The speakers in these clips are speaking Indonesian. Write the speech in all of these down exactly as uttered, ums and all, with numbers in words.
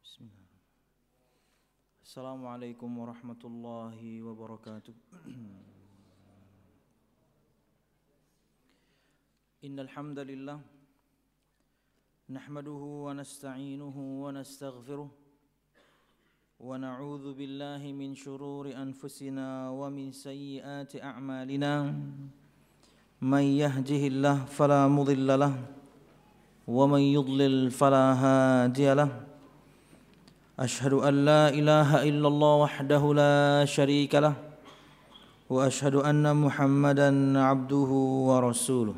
Bismillah. Assalamualaikum warahmatullahi wabarakatuh. Innal hamdalillah nahmaduhu wa nasta'inuhu wa nastaghfiruh wa na'udzu billahi min shururi anfusina wa min sayyiati a'malina. May yahdihillahu fala mudilla lahu wa may yudlil fala hadiya lahu. Ashhadu an la ilaha illallah wahdahu la syarika lah wa ashhadu anna Muhammadan abduhu wa rasuluh.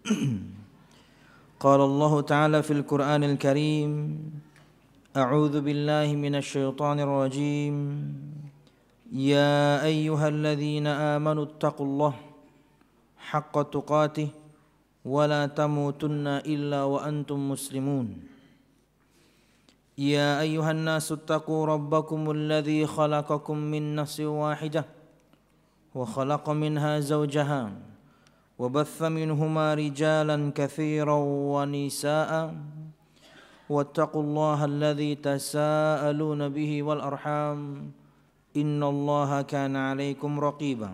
Qala Allah Ta'ala fil Qur'anil Karim, a'udzu billahi minasy syaithanir rajim. Ya ayyuhalladzina amanu taqullaha haqqa tuqatih wa la tamutunna illa wa antum muslimun. Ya ayyuhan nasu attaqu rabbakumul ladzi khalaqakum min nafsin wahidah wa khalaqa minha zawjaha wa batha minhuma rijalan katsiran wa nisaa'a wattaqullaha alladzi tasaaluna bihi wal arham innallaha kana 'alaikum raqiba.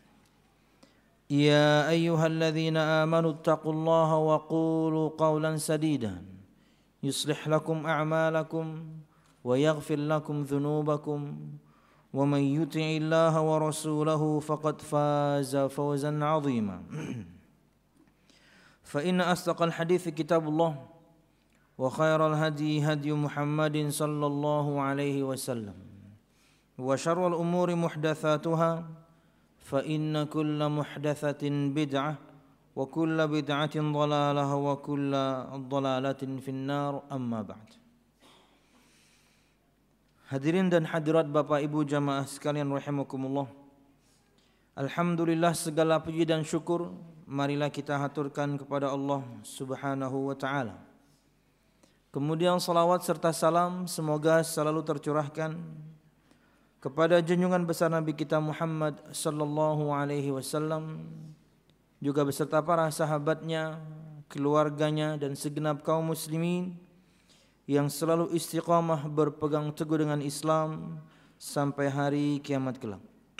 Ya ayyuhalladzina amanu taqullaha wa qulu qawlan sadidan yuslih lakum a'malakum wa yaghfir lakum dhunubakum wa man yuti'illaha wa rasulahu faqad faza fawzan 'azima. Fa inna asdaqal hadithi kitabullah wa khairal hadi hadi Muhammadin sallallahu alaihi wasallam wa syarrul umuri muhdatsatuha fa inna kulla muhdatsatin bid'ah wa kulla bid'atin dhalalah wa kulla dhalalatin finnar, amma ba'd. Hadirin dan hadirat Bapak Ibu jamaah sekalian rahimakumullah. Alhamdulillah, segala puji dan syukur marilah kita haturkan kepada Allah Subhanahu wa taala. Kemudian salawat serta salam semoga selalu tercurahkan kepada junjungan besar Nabi kita Muhammad sallallahu alaihi wasallam, juga beserta para sahabatnya, keluarganya, dan segenap kaum muslimin yang selalu istiqamah berpegang teguh dengan Islam sampai hari kiamat kelak.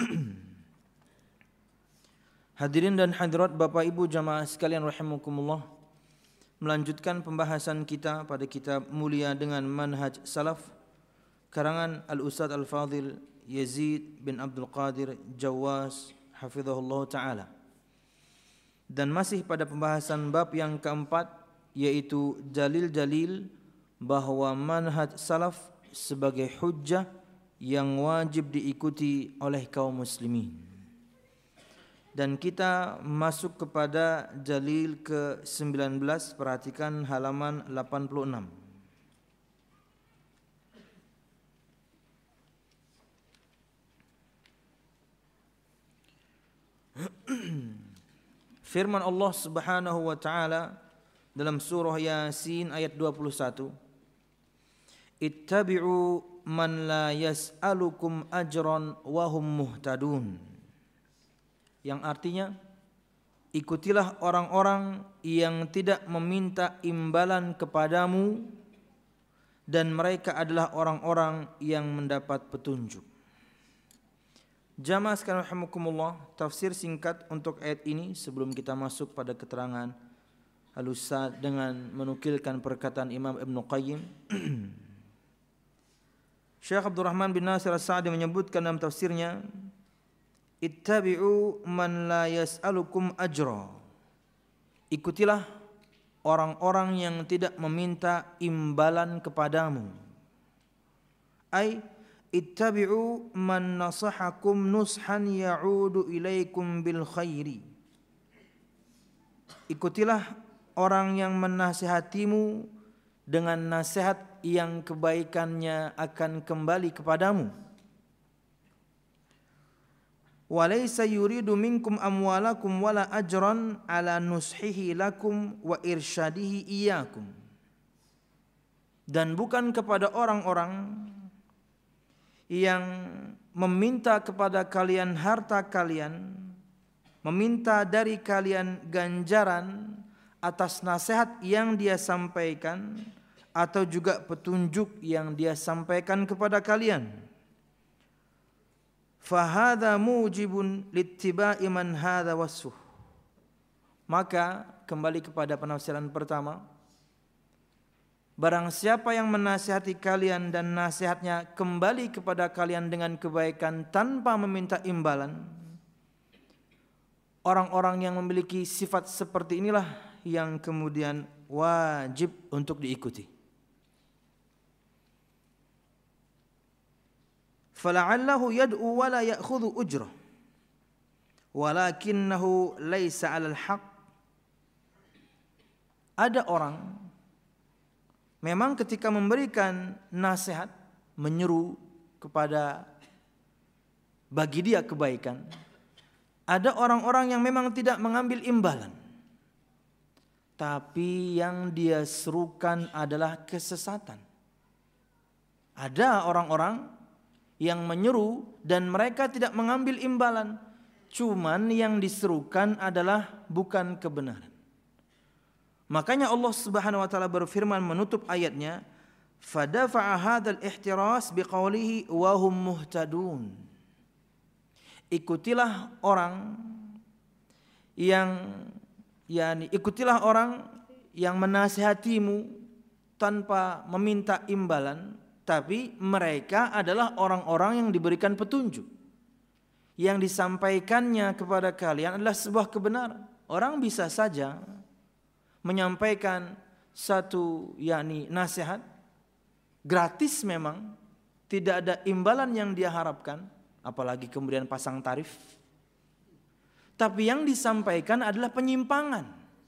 Hadirin dan hadirat Bapak Ibu jamaah sekalian rahimakumullah, melanjutkan pembahasan kita pada kitab mulia dengan manhaj salaf karangan Al-Ustadz Al-Fadhil Yazid bin Abdul Qadir Jawas hafizahullah ta'ala. Dan masih pada pembahasan bab yang keempat, yaitu dalil-dalil bahwa manhaj salaf sebagai hujjah yang wajib diikuti oleh kaum muslimin. Dan kita masuk kepada dalil ke sembilan belas, perhatikan halaman delapan puluh enam. Firman Allah Subhanahu wa taala dalam surah Yasin ayat dua puluh satu, ittabi'u man la yas'alukum ajran wa hum muhtadun, yang artinya ikutilah orang-orang yang tidak meminta imbalan kepadamu dan mereka adalah orang-orang yang mendapat petunjuk. Jamaah sekalian rahimakumullah, tafsir singkat untuk ayat ini sebelum kita masuk pada keterangan Al-Ustadz dengan menukilkan perkataan Imam Ibnu Qayyim. Syekh Abdurrahman bin Nasir As-Sa'di menyebutkan dalam tafsirnya, ittabi'u man la yas'alukum ajra, ikutilah orang-orang yang tidak meminta imbalan kepadamu. Ai ittabi'u man nasahakum nushan ya'udu ilaikum bil khairi, ikutilah orang yang menasihatimu dengan nasihat yang kebaikannya akan kembali kepadamu. Walaysa yuridu minkum amwalakum wala ajran ala nushihi lakum wa irsyadihi iyyakum, dan bukan kepada orang-orang yang meminta kepada kalian harta kalian, meminta dari kalian ganjaran atas nasihat yang dia sampaikan, atau juga petunjuk yang dia sampaikan kepada kalian. Fahadha mujibun littiba'i man hadha wasfuh. Maka kembali kepada penafsiran pertama, barang siapa yang menasihati kalian dan nasihatnya kembali kepada kalian dengan kebaikan tanpa meminta imbalan, orang-orang yang memiliki sifat seperti inilah yang kemudian wajib untuk diikuti. Fala'allahu yad'u wa la ya'khudhu ujrah walakinnahu laysa 'alal haqq. Ada orang memang ketika memberikan nasihat, menyeru kepada bagi dia kebaikan, ada orang-orang yang memang tidak mengambil imbalan, tapi yang dia serukan adalah kesesatan. Ada orang-orang yang menyeru dan mereka tidak mengambil imbalan, cuman yang diserukan adalah bukan kebenaran. Makanya Allah Subhanahu wa taala berfirman menutup ayatnya, fadafa'a hadzal ihtiras biqaulihi wa hum muhtadun. Ikutilah orang yang yakni ikutilah orang yang menasihatimu tanpa meminta imbalan, tapi mereka adalah orang-orang yang diberikan petunjuk. Yang disampaikannya kepada kalian adalah sebuah kebenaran. Orang bisa saja menyampaikan satu yakni nasihat gratis, memang tidak ada imbalan yang dia harapkan, apalagi kemudian pasang tarif. Tapi yang disampaikan adalah penyimpangan.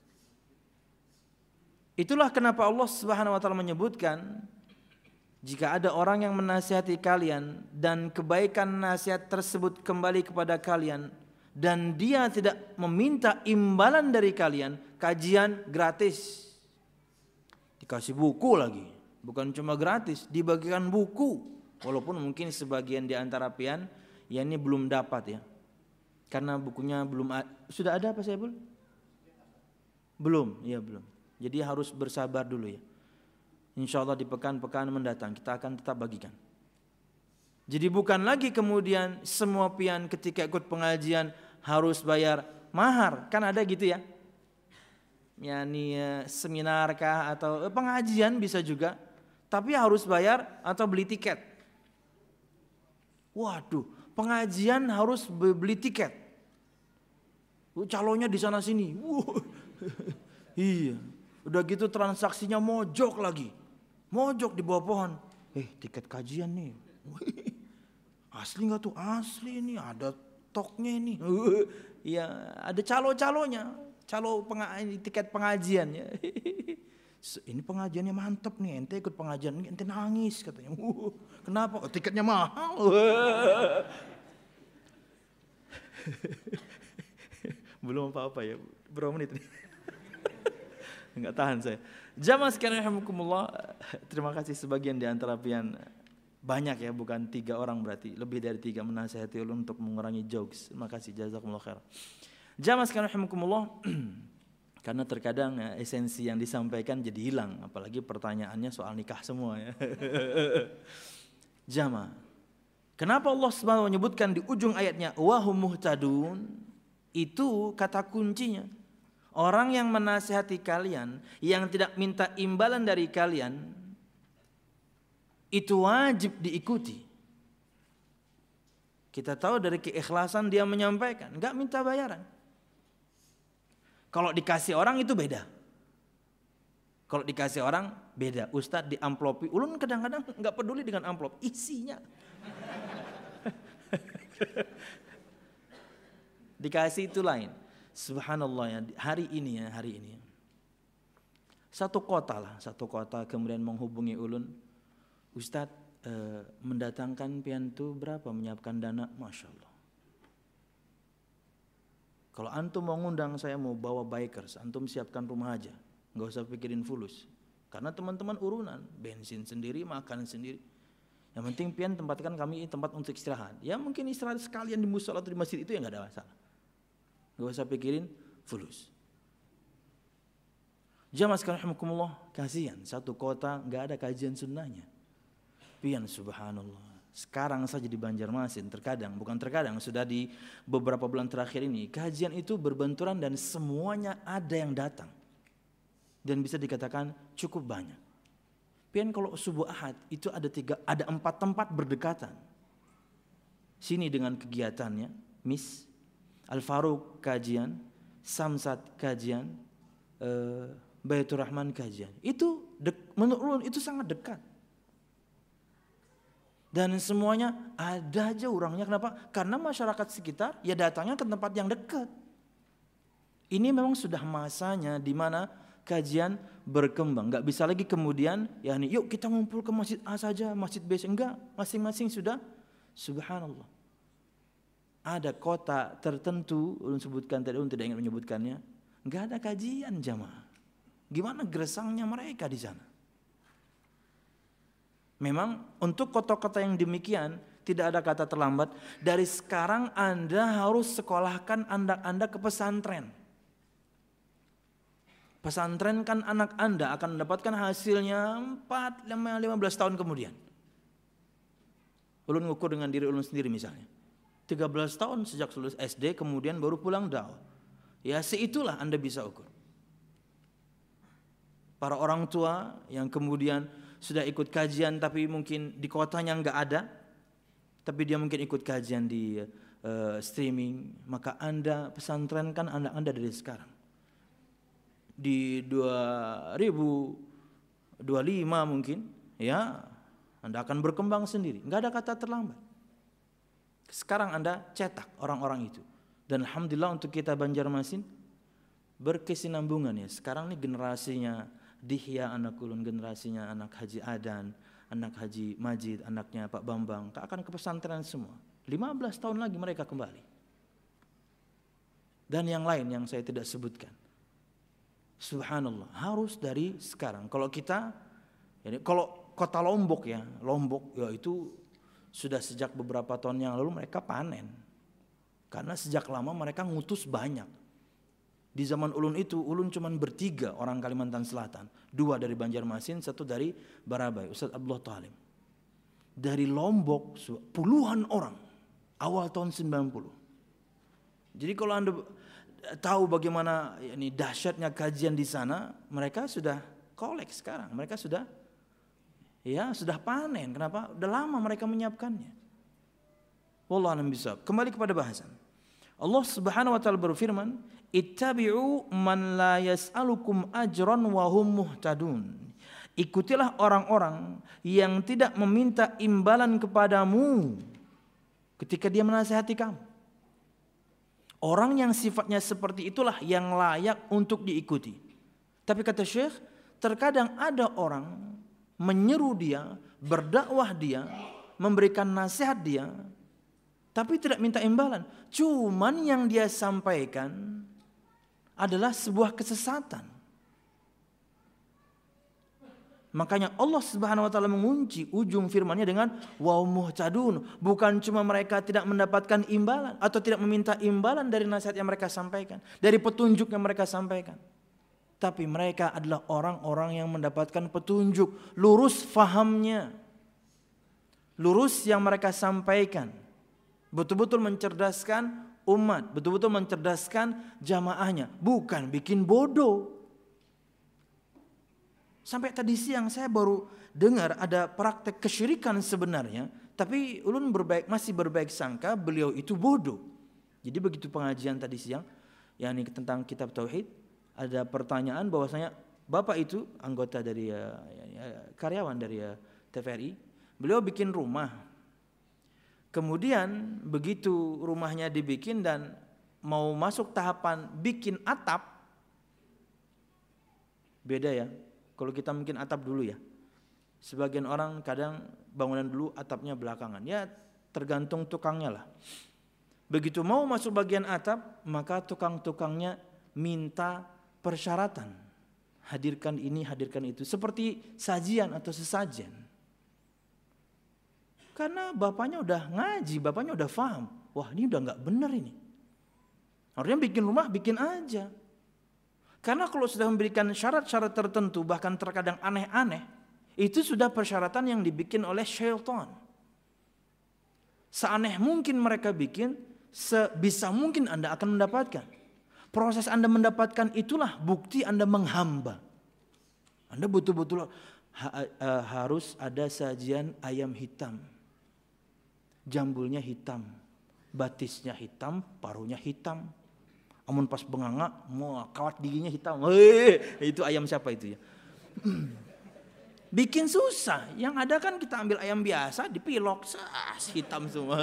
Itulah kenapa Allah Subhanahu wa taala menyebutkan, jika ada orang yang menasihati kalian dan kebaikan nasihat tersebut kembali kepada kalian dan dia tidak meminta imbalan dari kalian, kajian gratis, dikasih buku lagi, bukan cuma gratis, dibagikan buku, walaupun mungkin sebagian di antara pian ya ini belum dapat ya, karena bukunya belum a- sudah ada apa saya belum? Belum, ya belum. Jadi harus bersabar dulu ya. Insya Allah di pekan-pekan mendatang kita akan tetap bagikan. Jadi bukan lagi kemudian semua pian ketika ikut pengajian harus bayar mahar, kan ada gitu ya. Yani seminar kah atau pengajian bisa juga, tapi harus bayar atau beli tiket. Waduh, pengajian harus beli tiket. Calonnya di sana sini. Iya. Udah gitu transaksinya mojok lagi. Mojok di bawah pohon. Eh, tiket kajian nih. Asli enggak tuh? Asli nih, ada toknya ini. Iya, ada calo-calonya. Calo penga- tiket pengajian ya. Ini pengajiannya mantep nih, ente ikut pengajian ini ente nangis katanya. Uh, kenapa? Oh, tiketnya mahal. Belum apa-apa ya. Berapa menit nih? Enggak tahan saya. Jamaah sekalian rahimakumullah, terima kasih sebagian di antara pian, banyak ya, bukan tiga orang berarti, lebih dari tiga menasihati ulun untuk mengurangi jokes. Terima kasih, jazakumullah khair. Jamaah sekalian rahimakumullah, karena terkadang ya, esensi yang disampaikan jadi hilang, apalagi pertanyaannya soal nikah semua ya. Jamaah, kenapa Allah Subhanahu wa taala menyebutkan di ujung ayatnya wa hum muhtadun? Itu kata kuncinya. Orang yang menasihati kalian, yang tidak minta imbalan dari kalian, itu wajib diikuti. Kita tahu dari keikhlasan dia menyampaikan, enggak minta bayaran. Kalau dikasih orang itu beda. Kalau dikasih orang beda. Ustadz di amplopi, ulun kadang-kadang enggak peduli dengan amplop, isinya. Dikasih itu lain. Subhanallah ya, hari ini ya, hari ini. Satu kota lah, satu kota kemudian menghubungi ulun. Ustadz eh, mendatangkan piantu berapa menyiapkan dana? Masya Allah. Kalau antum mau ngundang saya mau bawa bikers, antum siapkan rumah aja. Nggak usah pikirin fulus. Karena teman-teman urunan, bensin sendiri, makan sendiri. Yang penting pian tempatkan kami tempat untuk istirahat. Ya mungkin istirahat sekalian di musola atau di masjid itu ya nggak ada masalah. Gak usah pikirin fulus. Jamaah sekalian rahimakumullah, kasihan satu kota nggak ada kajian sunnahnya. Pian subhanallah. Sekarang saja di Banjarmasin terkadang, bukan terkadang, sudah di beberapa bulan terakhir ini kajian itu berbenturan dan semuanya ada yang datang. Dan bisa dikatakan cukup banyak. Pian kalau subuh Ahad itu ada tiga, ada empat tempat berdekatan. Sini dengan kegiatannya, Mis, Al-Faruq kajian, Samsat kajian, eh, Baitur Rahman kajian. Itu dek, menurut ulun itu sangat dekat. Dan semuanya ada aja orangnya. Kenapa? Karena masyarakat sekitar ya datangnya ke tempat yang dekat. Ini memang sudah masanya di mana kajian berkembang. Gak bisa lagi kemudian ya nih, yuk kita ngumpul ke masjid A saja, masjid B. Enggak, masing-masing sudah. Subhanallah. Ada kota tertentu, ulun sebutkan tadi, ulun tidak ingin menyebutkannya, enggak ada kajian jamaah. Gimana gersangnya mereka di sana? Memang untuk kota-kota yang demikian tidak ada kata terlambat. Dari sekarang Anda harus sekolahkan anak Anda ke pesantren. Pesantren kan anak Anda akan mendapatkan hasilnya empat sampai lima belas tahun kemudian. Ulun ngukur dengan diri ulun sendiri misalnya. tiga belas tahun sejak lulus S D kemudian baru pulang dakwah. Ya seitulah Anda bisa ukur. Para orang tua yang kemudian sudah ikut kajian tapi mungkin di kotanya enggak ada, tapi dia mungkin ikut kajian di uh, streaming, maka Anda pesantrenkan anak Anda dari sekarang. Di dua ribu dua puluh lima mungkin, ya Anda akan berkembang sendiri. Enggak ada kata terlambat. Sekarang Anda cetak orang-orang itu. Dan alhamdulillah untuk kita Banjarmasin berkesinambungan ya. Sekarang ini generasinya Dihya anak ulun, generasinya anak Haji Adan, anak Haji Majid, anaknya Pak Bambang, akan ke pesantren semua. lima belas tahun lagi mereka kembali. Dan yang lain yang saya tidak sebutkan. Subhanallah, harus dari sekarang. Kalau kita, ya, kalau kota Lombok ya, Lombok ya itu sudah sejak beberapa tahun yang lalu mereka panen. Karena sejak lama mereka ngutus banyak. Di zaman ulun itu, ulun cuma bertiga orang Kalimantan Selatan. Dua dari Banjarmasin, satu dari Barabai, Ustaz Abdullah Talim. Dari Lombok, puluhan orang. Awal tahun sembilan puluh. Jadi kalau Anda tahu bagaimana ini dahsyatnya kajian di sana, mereka sudah kolek sekarang. Mereka sudah, ya sudah panen. Kenapa? Udah lama mereka menyiapkannya. Wallahu a'lam bishawab. Kembali kepada bahasan. Allah Subhanahu wa taala berfirman, "Ittabi'u man la yas'alukum ajran wa hum muhtadun." Ikutilah orang-orang yang tidak meminta imbalan kepadamu ketika dia menasihati kamu. Orang yang sifatnya seperti itulah yang layak untuk diikuti. Tapi kata Syekh, terkadang ada orang menyeru dia, berdakwah dia, memberikan nasihat dia, tapi tidak minta imbalan. Cuman yang dia sampaikan adalah sebuah kesesatan. Makanya Allah Subhanahu wa taala mengunci ujung firman-Nya dengan wa muhtadun. Bukan cuma mereka tidak mendapatkan imbalan atau tidak meminta imbalan dari nasihat yang mereka sampaikan, dari petunjuk yang mereka sampaikan. Tapi mereka adalah orang-orang yang mendapatkan petunjuk, lurus fahamnya. Lurus yang mereka sampaikan. Betul-betul mencerdaskan umat, betul-betul mencerdaskan jamaahnya, bukan bikin bodoh. Sampai tadi siang saya baru dengar ada praktek kesyirikan sebenarnya, tapi ulun berbaik, masih berbaik sangka beliau itu bodoh. Jadi begitu pengajian tadi siang, yakni tentang kitab tauhid, ada pertanyaan bahwasanya bapak itu anggota dari ya, ya, karyawan dari ya, T V R I, beliau bikin rumah. Kemudian begitu rumahnya dibikin dan mau masuk tahapan bikin atap, beda ya. Kalau kita mungkin atap dulu ya. Sebagian orang kadang bangunan dulu atapnya belakangan. Ya tergantung tukangnya lah. Begitu mau masuk bagian atap, maka tukang-tukangnya minta persyaratan. Hadirkan ini, hadirkan itu. Seperti sajian atau sesajen. Karena bapaknya udah ngaji, bapaknya udah paham. Wah ini udah gak benar ini. Harusnya bikin rumah, bikin aja. Karena kalau sudah memberikan syarat-syarat tertentu, bahkan terkadang aneh-aneh, itu sudah persyaratan yang dibikin oleh syaitan. Seaneh mungkin mereka bikin, sebisa mungkin Anda akan mendapatkan. Proses Anda mendapatkan itulah bukti Anda menghamba. Anda betul-betul ha, uh, harus ada sajian ayam hitam. Jambulnya hitam, batisnya hitam, paruhnya hitam. Amun pas benganga, mau kawat giginya hitam. Hei, itu ayam siapa itu ya? Bikin susah. Yang ada kan kita ambil ayam biasa, dipilok, sas, hitam semua.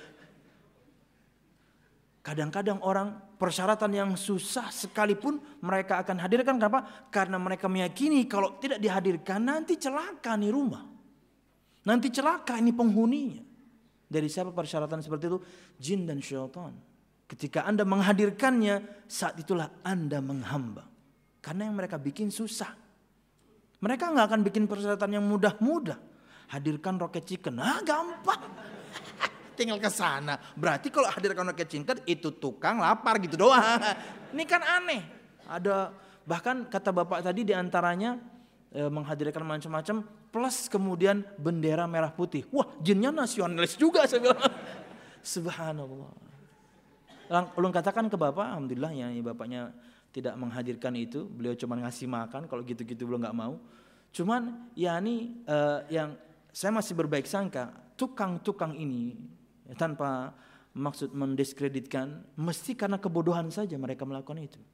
Kadang-kadang orang persyaratan yang susah sekalipun mereka akan hadirkan. Kenapa? Karena mereka meyakini kalau tidak dihadirkan nanti celaka nih rumah. Nanti celaka ini penghuninya. Dari siapa persyaratan seperti itu? Jin dan syaitan. Ketika Anda menghadirkannya, saat itulah Anda menghamba. Karena yang mereka bikin susah. Mereka nggak akan bikin persyaratan yang mudah-mudah. Hadirkan rocket chicken, ah gampang. Tinggal ke sana. Berarti kalau hadirkan rocket chicken itu tukang lapar gitu doang. Ini kan aneh. Ada bahkan kata bapak tadi diantaranya eh, menghadirkan macam-macam plus kemudian bendera merah putih. Wah, jinnya nasionalis juga saya bilang. Subhanallah. Ulun katakan ke bapak, alhamdulillah ya bapaknya tidak menghadirkan itu. Beliau cuma ngasih makan, kalau gitu-gitu belum nggak mau. Cuman ya ini uh, yang saya masih berbaik sangka, tukang-tukang ini tanpa maksud mendiskreditkan, mesti karena kebodohan saja mereka melakukan itu.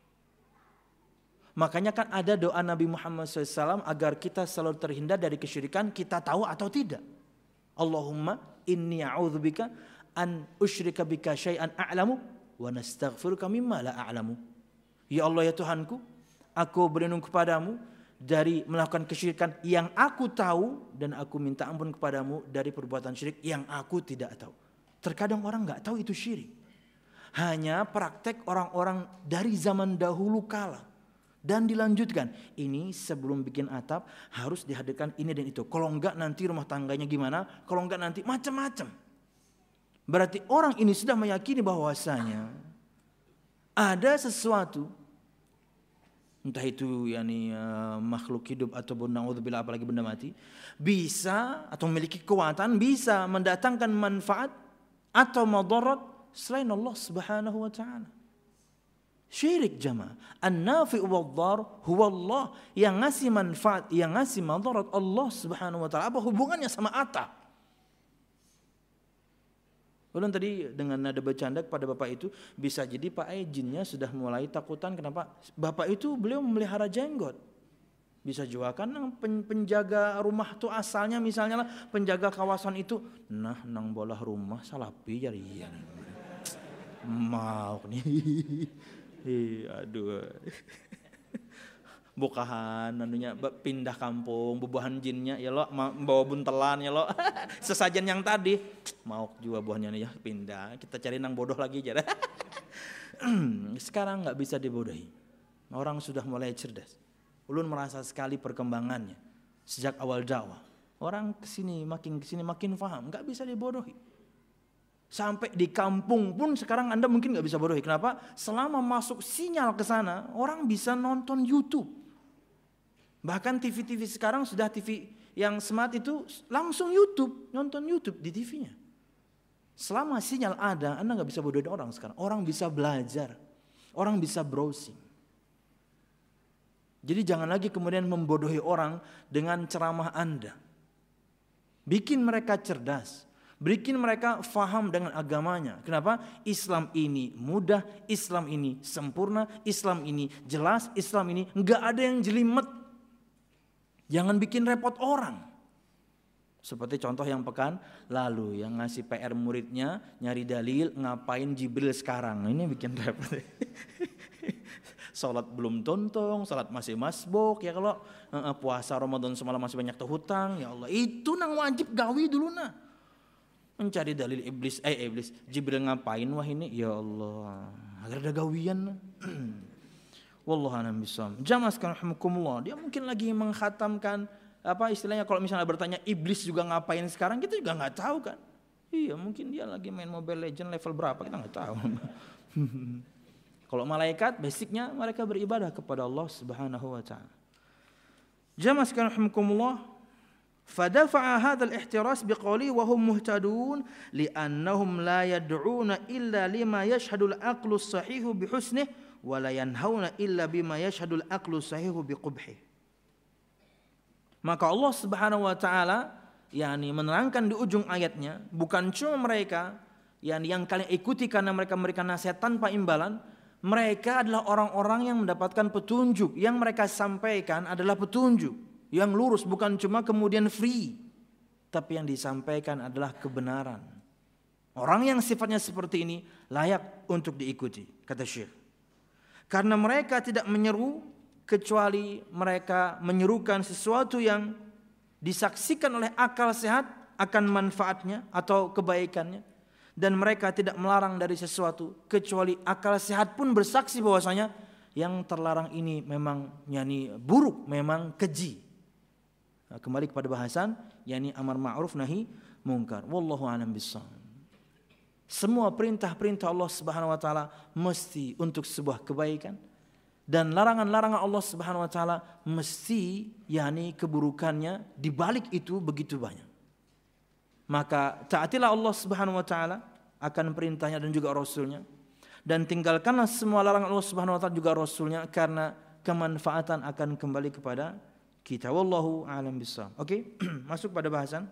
Makanya kan ada doa Nabi Muhammad shallallahu alaihi wasallam agar kita selalu terhindar dari kesyirikan, kita tahu atau tidak. Allahumma inni a'udzubika an usyrika bika syai'an a'lamu wa nastaghfiruka mimma la a'lamu. Ya Allah ya Tuhanku, aku berlindung kepadamu dari melakukan kesyirikan yang aku tahu dan aku minta ampun kepadamu dari perbuatan syirik yang aku tidak tahu. Terkadang orang enggak tahu itu syirik. Hanya praktek orang-orang dari zaman dahulu kala. Dan dilanjutkan, ini sebelum bikin atap harus dihadirkan ini dan itu. Kalau enggak nanti rumah tangganya gimana? Kalau enggak nanti macam-macam. Berarti orang ini sudah meyakini bahwasanya ada sesuatu, entah itu yakni uh, makhluk hidup ataupun naudzubillah apalagi benda mati, bisa atau memiliki kekuatan bisa mendatangkan manfaat atau madarat selain Allah Subhanahu wa taala. Syirik jamaah. An-nafi'u wad-dhar huwa Allah, yang ngasih manfaat, yang ngasih madarat Allah Subhanahu wa taala. Apa hubungannya sama atap? Ulun tadi dengan nada bercanda kepada bapak itu, bisa jadi Pak Ai jinnya sudah mulai takutan. Kenapa? Bapak itu beliau memelihara jenggot. Bisa juga kan penjaga rumah tuh asalnya misalnya lah penjaga kawasan itu, nah nang bolah rumah salapi jarian. Mau nih. Hi, aduh. Bukahan anunya pindah kampung, bubuhan jinnya ya lo bawa buntelan ya lo. Sesajen yang tadi mau juga buahnya nih ya pindah, kita cari nang bodoh lagi aja. Sekarang nggak bisa dibodohi. Orang sudah mulai cerdas. Ulun merasa sekali perkembangannya sejak awal dakwah. Orang kesini makin kesini makin paham, nggak bisa dibodohi. Sampai di kampung pun sekarang Anda mungkin nggak bisa bodohi. Kenapa? Selama masuk sinyal ke sana, orang bisa nonton YouTube. Bahkan T V-T V sekarang sudah T V yang smart itu langsung YouTube, nonton YouTube di T V-nya. Selama sinyal ada, Anda nggak bisa bodohin orang sekarang. Orang bisa belajar, orang bisa browsing. Jadi jangan lagi kemudian membodohi orang dengan ceramah Anda. Bikin mereka cerdas, bikin mereka faham dengan agamanya. Kenapa? Islam ini mudah, Islam ini sempurna, Islam ini jelas, Islam ini nggak ada yang jelimet. Jangan bikin repot orang. Seperti contoh yang pekan lalu yang ngasih P R muridnya nyari dalil ngapain Jibril sekarang. Ini bikin repot. Salat belum tontong, salat masih masbuk ya kalau uh, puasa Ramadan semalam masih banyak hutang. Ya Allah, itu nang wajib gawi dulu nah. Mencari dalil iblis eh iblis Jibril ngapain wah ini? Ya Allah, agar ada gawian. Wallahu a'lam bishawab. Jamaah sekalian rahimakumullah, dia mungkin lagi mengkhatamkan apa istilahnya kalau misalnya bertanya iblis juga ngapain sekarang, kita juga nggak tahu kan. Iya, mungkin dia lagi main Mobile Legends level berapa kita nggak tahu. Kalau malaikat basicnya mereka beribadah kepada Allah Subhanahu wa taala. Jamaah sekalian rahimakumullah, fadafa'a hadzal ihtiras biqawli wa hum muhtadun li'annahum la yad'una illa lima yashhadu al-aqlu as-sahihu bihusnihi wa la yanhauna illa bima yashhadu al-aqlu as-sahihu biqubhihi. Maka Allah Subhanahu wa taala yakni menerangkan di ujung ayatnya, bukan cuma mereka yang yang kalian ikuti karena mereka memberikan nasihat tanpa imbalan, mereka adalah orang-orang yang mendapatkan petunjuk, yang mereka sampaikan adalah petunjuk yang lurus, bukan cuma kemudian free, tapi yang disampaikan adalah kebenaran. Orang yang sifatnya seperti ini layak untuk diikuti, kata Syekh. Karena mereka tidak menyeru kecuali mereka menyerukan sesuatu yang disaksikan oleh akal sehat akan manfaatnya atau kebaikannya, dan mereka tidak melarang dari sesuatu kecuali akal sehat pun bersaksi bahwasanya yang terlarang ini memang yani buruk, memang keji. Nah, kembali kepada bahasan yani amar ma'ruf nahi mungkar. Wallahu a'lam bissawab. Semua perintah-perintah Allah Subhanahu wa taala mesti untuk sebuah kebaikan, dan larangan-larangan Allah Subhanahu wa taala mesti yakni keburukannya di balik itu begitu banyak. Maka taatilah Allah Subhanahu wa taala akan perintahnya dan juga rasulnya, dan tinggalkanlah semua larangan Allah Subhanahu wa taala juga rasulnya, karena kemanfaatan akan kembali kepada kita. Wallahu a'lam bissawab. Oke, masuk pada bahasan.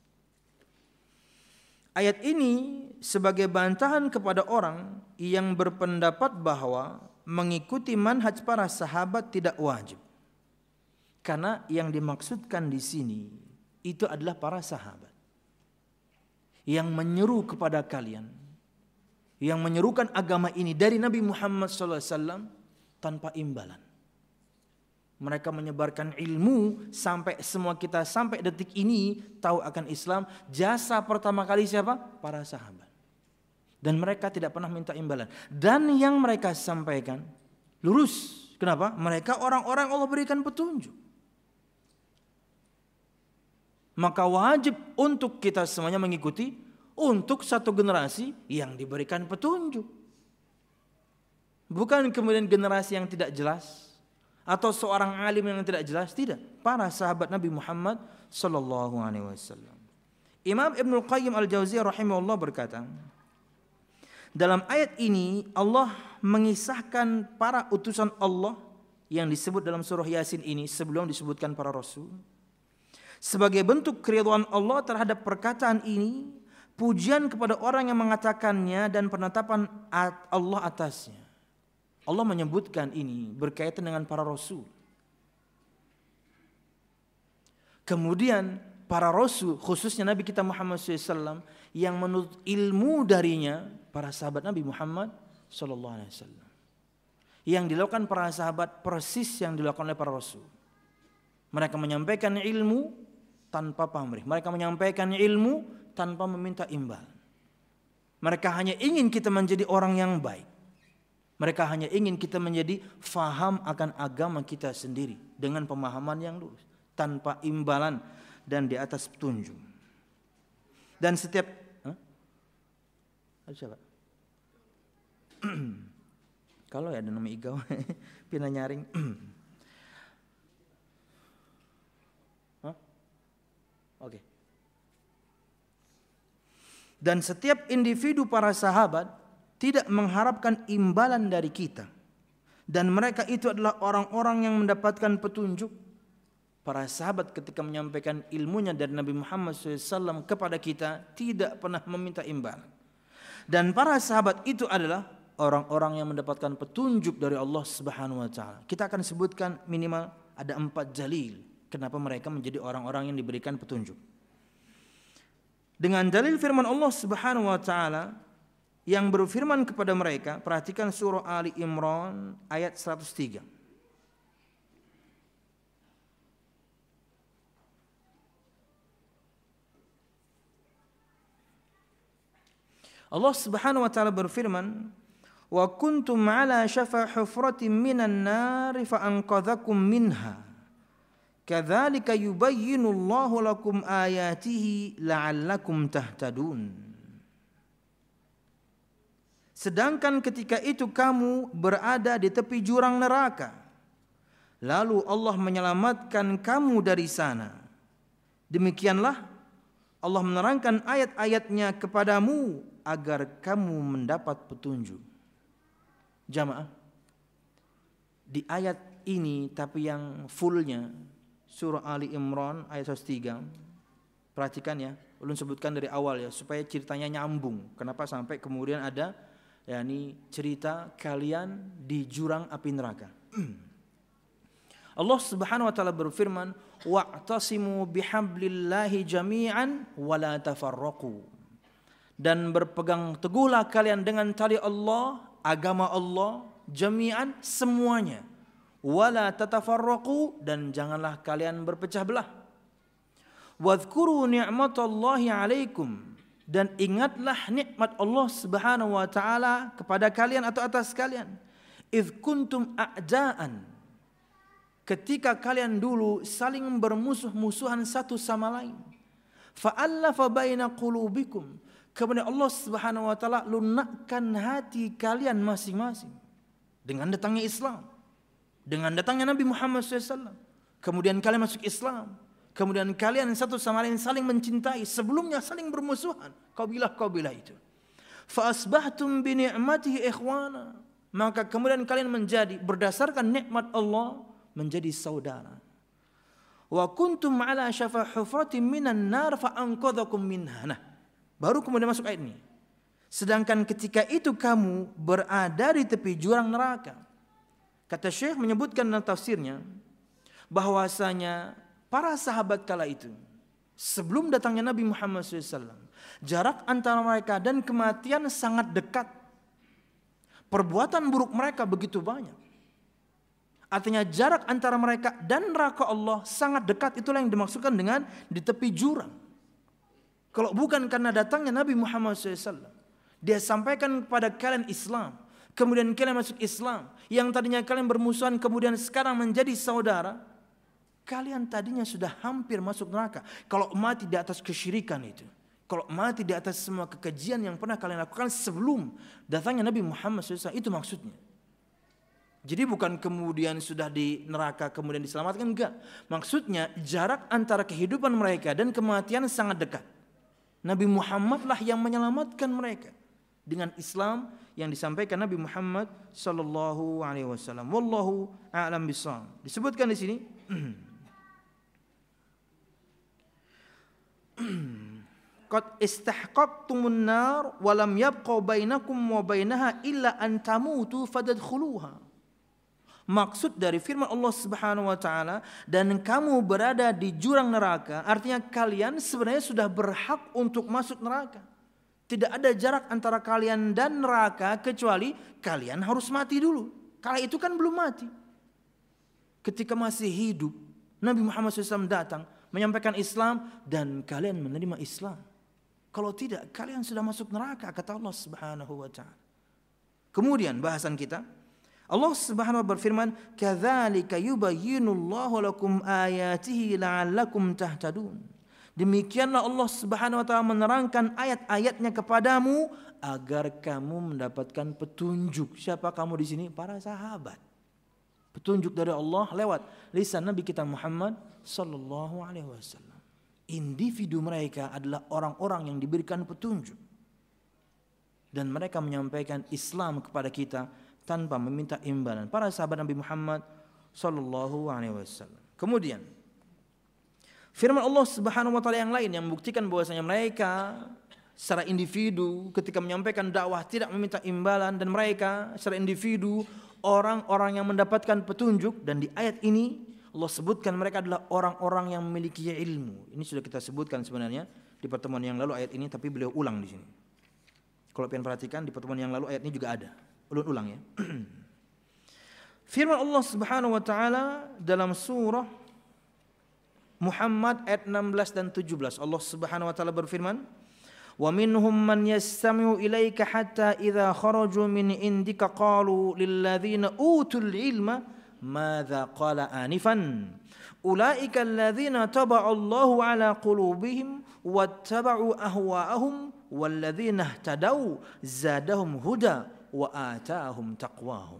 Ayat ini sebagai bantahan kepada orang yang berpendapat bahwa mengikuti manhaj para sahabat tidak wajib. Karena yang dimaksudkan di sini itu adalah para sahabat yang menyeru kepada kalian, yang menyerukan agama ini dari Nabi Muhammad shallallahu alaihi wasallam tanpa imbalan. Mereka menyebarkan ilmu sampai semua kita sampai detik ini tahu akan Islam. Jasa pertama kali siapa? Para sahabat. Dan mereka tidak pernah minta imbalan. Dan yang mereka sampaikan lurus. Kenapa? Mereka orang-orang Allah berikan petunjuk. Maka wajib untuk kita semuanya mengikuti untuk satu generasi yang diberikan petunjuk. Bukan kemudian generasi yang tidak jelas atau seorang alim yang tidak jelas, tidak. Para sahabat Nabi Muhammad sallallahu alaihi wasallam. Imam Ibnul Qayyim Al-Jauziyah rahimahullah berkata, dalam ayat ini Allah mengisahkan para utusan Allah yang disebut dalam surah Yasin ini sebelum disebutkan para rasul. Sebagai bentuk keridhaan Allah terhadap perkataan ini, pujian kepada orang yang mengatakannya dan penetapan Allah atasnya. Allah menyebutkan ini berkaitan dengan para rasul. Kemudian para rasul, khususnya Nabi kita Muhammad shallallahu alaihi wasallam, yang menuntut ilmu darinya para sahabat Nabi Muhammad shallallahu alaihi wasallam. Yang dilakukan para sahabat persis yang dilakukan oleh para rasul. Mereka menyampaikan ilmu tanpa pamrih. Mereka menyampaikan ilmu tanpa meminta imbal. Mereka hanya ingin kita menjadi orang yang baik. Mereka hanya ingin kita menjadi faham akan agama kita sendiri dengan pemahaman yang lurus, tanpa imbalan dan di atas petunjuk. Dan setiap huh? Ada siapa? Kalau ya ada nama Igau pina nyaring. Huh? Oke. Okay. Dan setiap individu para sahabat tidak mengharapkan imbalan dari kita. Dan mereka itu adalah orang-orang yang mendapatkan petunjuk. Para sahabat ketika menyampaikan ilmunya dari Nabi Muhammad shallallahu alaihi wasallam kepada kita tidak pernah meminta imbalan. Dan para sahabat itu adalah orang-orang yang mendapatkan petunjuk dari Allah Subhanahu wa taala. Kita akan sebutkan minimal ada empat dalil kenapa mereka menjadi orang-orang yang diberikan petunjuk. Dengan dalil firman Allah Subhanahu wa taala yang berfirman kepada mereka, perhatikan surah Ali Imran ayat seratus tiga. Allah Subhanahu wa taala berfirman, "Wa kuntum 'ala syafa hufratin minan nar fa anqadhakum minha. Kadzalika yubayyinu Allahu lakum ayatihi la'allakum tahtadun." Sedangkan ketika itu kamu berada di tepi jurang neraka, lalu Allah menyelamatkan kamu dari sana. Demikianlah Allah menerangkan ayat-ayatnya kepadamu agar kamu mendapat petunjuk. Jamaah, di ayat ini tapi yang fullnya surah Ali Imran ayat seratus tiga. Perhatikan ya, ulun sebutkan dari awal ya supaya ceritanya nyambung. Kenapa sampai kemudian ada yakni cerita kalian di jurang api neraka. Allah Subhanahu wa taala berfirman, "Wa'tasimu bihablillahi jami'an wa la tafarraqu." Dan berpegang teguhlah kalian dengan tali Allah, agama Allah, jami'an semuanya. Wa la tatafarraqu, dan janganlah kalian berpecah belah. Wadhkuru ni'matallahi 'alaikum, dan ingatlah nikmat Allah Subhanahu wa taala kepada kalian atau atas kalian. Idz kuntum a'daan, ketika kalian dulu saling bermusuh-musuhan satu sama lain. Fa'allafa baina qulubikum, kemudian Allah Subhanahu wa taala lunakkan hati kalian masing-masing dengan datangnya Islam, dengan datangnya Nabi Muhammad shallallahu alaihi wasallam. Kemudian kalian masuk Islam. Kemudian kalian satu sama lain saling mencintai. Sebelumnya saling bermusuhan, kabilah-kabilah itu. Fa asbahtum bi ni'matihi ikhwana, maka kemudian kalian menjadi berdasarkan nikmat Allah menjadi saudara. Wa kuntum ala syafa hufratin minan nar fa anqadhakum minha. Nah, baru kemudian masuk ayat ini. Sedangkan ketika itu kamu berada di tepi jurang neraka. Kata Syekh menyebutkan dalam tafsirnya bahwasanya para sahabat kala itu sebelum datangnya Nabi Muhammad shallallahu alaihi wasallam, jarak antara mereka dan kematian sangat dekat. Perbuatan buruk mereka begitu banyak. Artinya jarak antara mereka dan neraka Allah sangat dekat. Itulah yang dimaksudkan dengan di tepi jurang. Kalau bukan karena datangnya Nabi Muhammad shallallahu alaihi wasallam, dia sampaikan kepada kalian Islam, kemudian kalian masuk Islam, yang tadinya kalian bermusuhan kemudian sekarang menjadi saudara, kalian tadinya sudah hampir masuk neraka. Kalau mati di atas kesyirikan itu, kalau mati di atas semua kekejian yang pernah kalian lakukan sebelum datangnya Nabi Muhammad shallallahu alaihi wasallam, itu maksudnya. Jadi bukan kemudian sudah di neraka kemudian diselamatkan, enggak. Maksudnya jarak antara kehidupan mereka dan kematian sangat dekat. Nabi Muhammad lah yang menyelamatkan mereka dengan Islam yang disampaikan Nabi Muhammad sallallahu alaihi wasallam. Wallahu a'lam bishawab. Disebutkan di sini qad istahqaqtumun nar wa lam yabqa bainakum wa bainaha illa an tamutu fadkhuluha. Maksud dari firman Allah Subhanahu wa taala, dan kamu berada di jurang neraka, artinya kalian sebenarnya sudah berhak untuk masuk neraka. Tidak ada jarak antara kalian dan neraka kecuali kalian harus mati dulu. Kala itu kan belum mati. Ketika masih hidup, Nabi Muhammad shallallahu alaihi wasallam datang menyampaikan Islam dan kalian menerima Islam. Kalau tidak, kalian sudah masuk neraka, kata Allah Subhanahu wa taala. Kemudian bahasan kita, Allah Subhanahu wa taala berfirman, "Kadzalika yubayyinullahu lakum ayatihi la'allakum tahtadun." Demikianlah Allah Subhanahu wa taala menerangkan ayat-ayatnya kepadamu agar kamu mendapatkan petunjuk. Siapa kamu di sini? Para sahabat. Petunjuk dari Allah lewat lisan Nabi kita Muhammad sallallahu alaihi wasallam. Individu mereka adalah orang-orang yang diberikan petunjuk. Dan mereka menyampaikan Islam kepada kita tanpa meminta imbalan. Para sahabat Nabi Muhammad sallallahu alaihi wasallam. Kemudian firman Allah Subhanahu wa taala yang lain yang membuktikan bahwasanya mereka secara individu ketika menyampaikan dakwah tidak meminta imbalan, dan mereka secara individu orang-orang yang mendapatkan petunjuk. Dan di ayat ini Allah sebutkan mereka adalah orang-orang yang memiliki ilmu. Ini sudah kita sebutkan sebenarnya di pertemuan yang lalu ayat ini, tapi beliau ulang di sini. Kalau pengen perhatikan di pertemuan yang lalu ayat ini juga ada. Ulun ulang ya. Firman Allah Subhanahu wa taala dalam surah Muhammad ayat enam belas dan tujuh belas. Allah Subhanahu wa taala berfirman, "Wa minhum man yastami'u ilaika hatta idza kharaju min indika qalu lil ladzina utul ilma madza qala anifan ulaika alladzina taba'a Allahu ala qulubihim wattaba'u ahwa'ahum walladzina ihtadaw zadahum huda wa atahum taqwahum.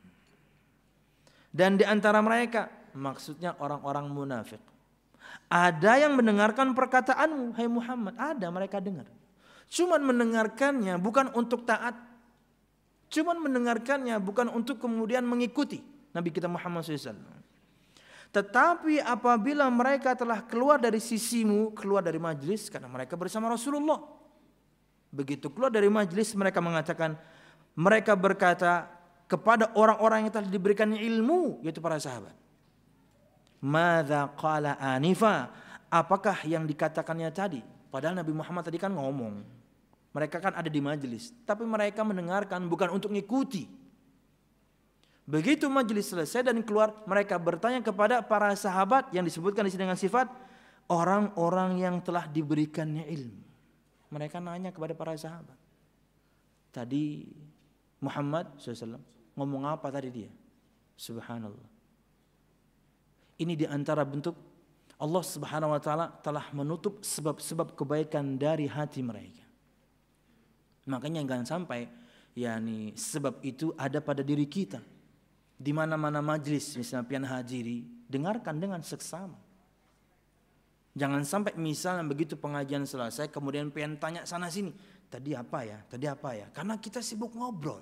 Dan di antara mereka, maksudnya orang-orang munafik, ada yang mendengarkan perkataanmu, hai Muhammad. Ada, mereka dengar. Cuman mendengarkannya bukan untuk taat. Cuman mendengarkannya bukan untuk kemudian mengikuti Nabi kita Muhammad shallallahu alaihi wasallam. Tetapi apabila mereka telah keluar dari sisimu, keluar dari majlis, karena mereka bersama Rasulullah. Begitu keluar dari majlis, mereka mengatakan, mereka berkata kepada orang-orang yang telah diberikan ilmu, yaitu para sahabat. Madza qala anifa, apakah yang dikatakannya tadi? Padahal Nabi Muhammad tadi kan ngomong. Mereka kan ada di majelis, tapi mereka mendengarkan bukan untuk ngikuti. Begitu majelis selesai dan keluar, mereka bertanya kepada para sahabat yang disebutkan di sini dengan sifat orang-orang yang telah diberikannya ilmu. Mereka nanya kepada para sahabat, tadi Muhammad shallallahu alaihi wasallam ngomong apa tadi dia? Subhanallah. Ini di antara bentuk Allah Subhanahu wa taala telah menutup sebab-sebab kebaikan dari hati mereka. Makanya jangan sampai yakni sebab itu ada pada diri kita. Di mana-mana majlis misalnya pian hadiri, dengarkan dengan seksama. Jangan sampai misalnya begitu pengajian selesai kemudian pian tanya sana sini, tadi apa ya? Tadi apa ya? Karena kita sibuk ngobrol.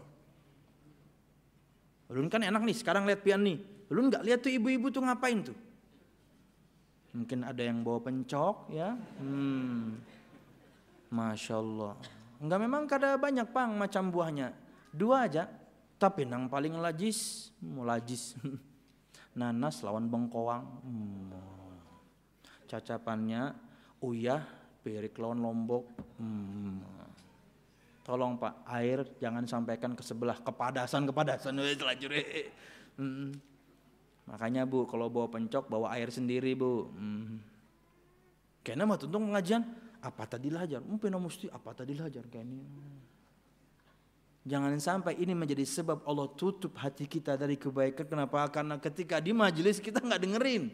Ulun kan enak nih sekarang lihat pian nih. Ulun enggak lihat tuh ibu-ibu tuh ngapain tuh? Mungkin ada yang bawa pencok ya. Hmm. Masya Allah. Enggak, memang kada banyak pang macam buahnya. Dua aja. Tapi nang paling lajis, mulajis. Nanas lawan bengkoang. Hmm. Cacapannya uyah, pirik lawan lombok. Hmm. Tolong Pak, air jangan sampaikan ke sebelah, kepadasan-kepadasan. Hmm. Makanya Bu, kalau bawa pencok bawa air sendiri Bu. Hmm. Kayaknya mah tuntung pengajian, apa tadi lajar? Mungkin mesti apa tadi lajar kayaknya. Jangan sampai ini menjadi sebab Allah tutup hati kita dari kebaikan. Kenapa? Karena ketika di majelis kita nggak dengerin.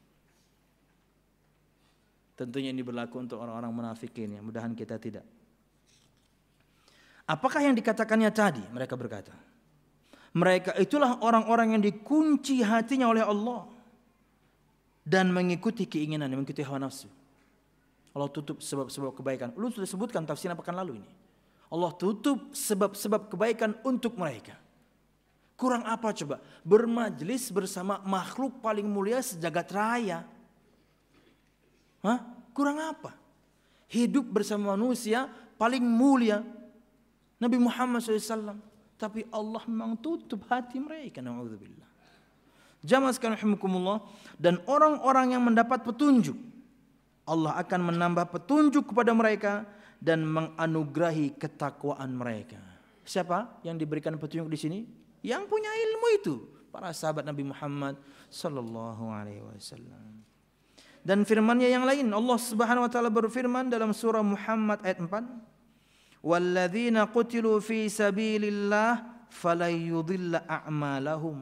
Tentunya ini berlaku untuk orang-orang munafikin ya. Mudahan kita tidak. Apakah yang dikatakannya tadi? Mereka berkata, mereka itulah orang-orang yang dikunci hatinya oleh Allah dan mengikuti keinginan, mengikuti hawa nafsu. Allah tutup sebab-sebab kebaikan. Lu sudah sebutkan tafsirnya pekan lalu ini. Allah tutup sebab-sebab kebaikan untuk mereka. Kurang apa coba? Bermajlis bersama makhluk paling mulia sejagat raya. Hah? Kurang apa? Hidup bersama manusia paling mulia, Nabi Muhammad shallallahu alaihi wasallam. Tapi Allah memang tutup hati mereka. Na'udzubillah. Jamaah sekalian rahimakumullah. Dan orang-orang yang mendapat petunjuk, Allah akan menambah petunjuk kepada mereka dan menganugerahi ketakwaan mereka. Siapa yang diberikan petunjuk di sini? Yang punya ilmu itu, para sahabat Nabi Muhammad sallallahu alaihi wasallam. Dan firman-Nya yang lain, Allah Subhanahu wa taala berfirman dalam surah Muhammad ayat empat, "Walladzina qutilu fi sabilillah falayudilla a'malahum."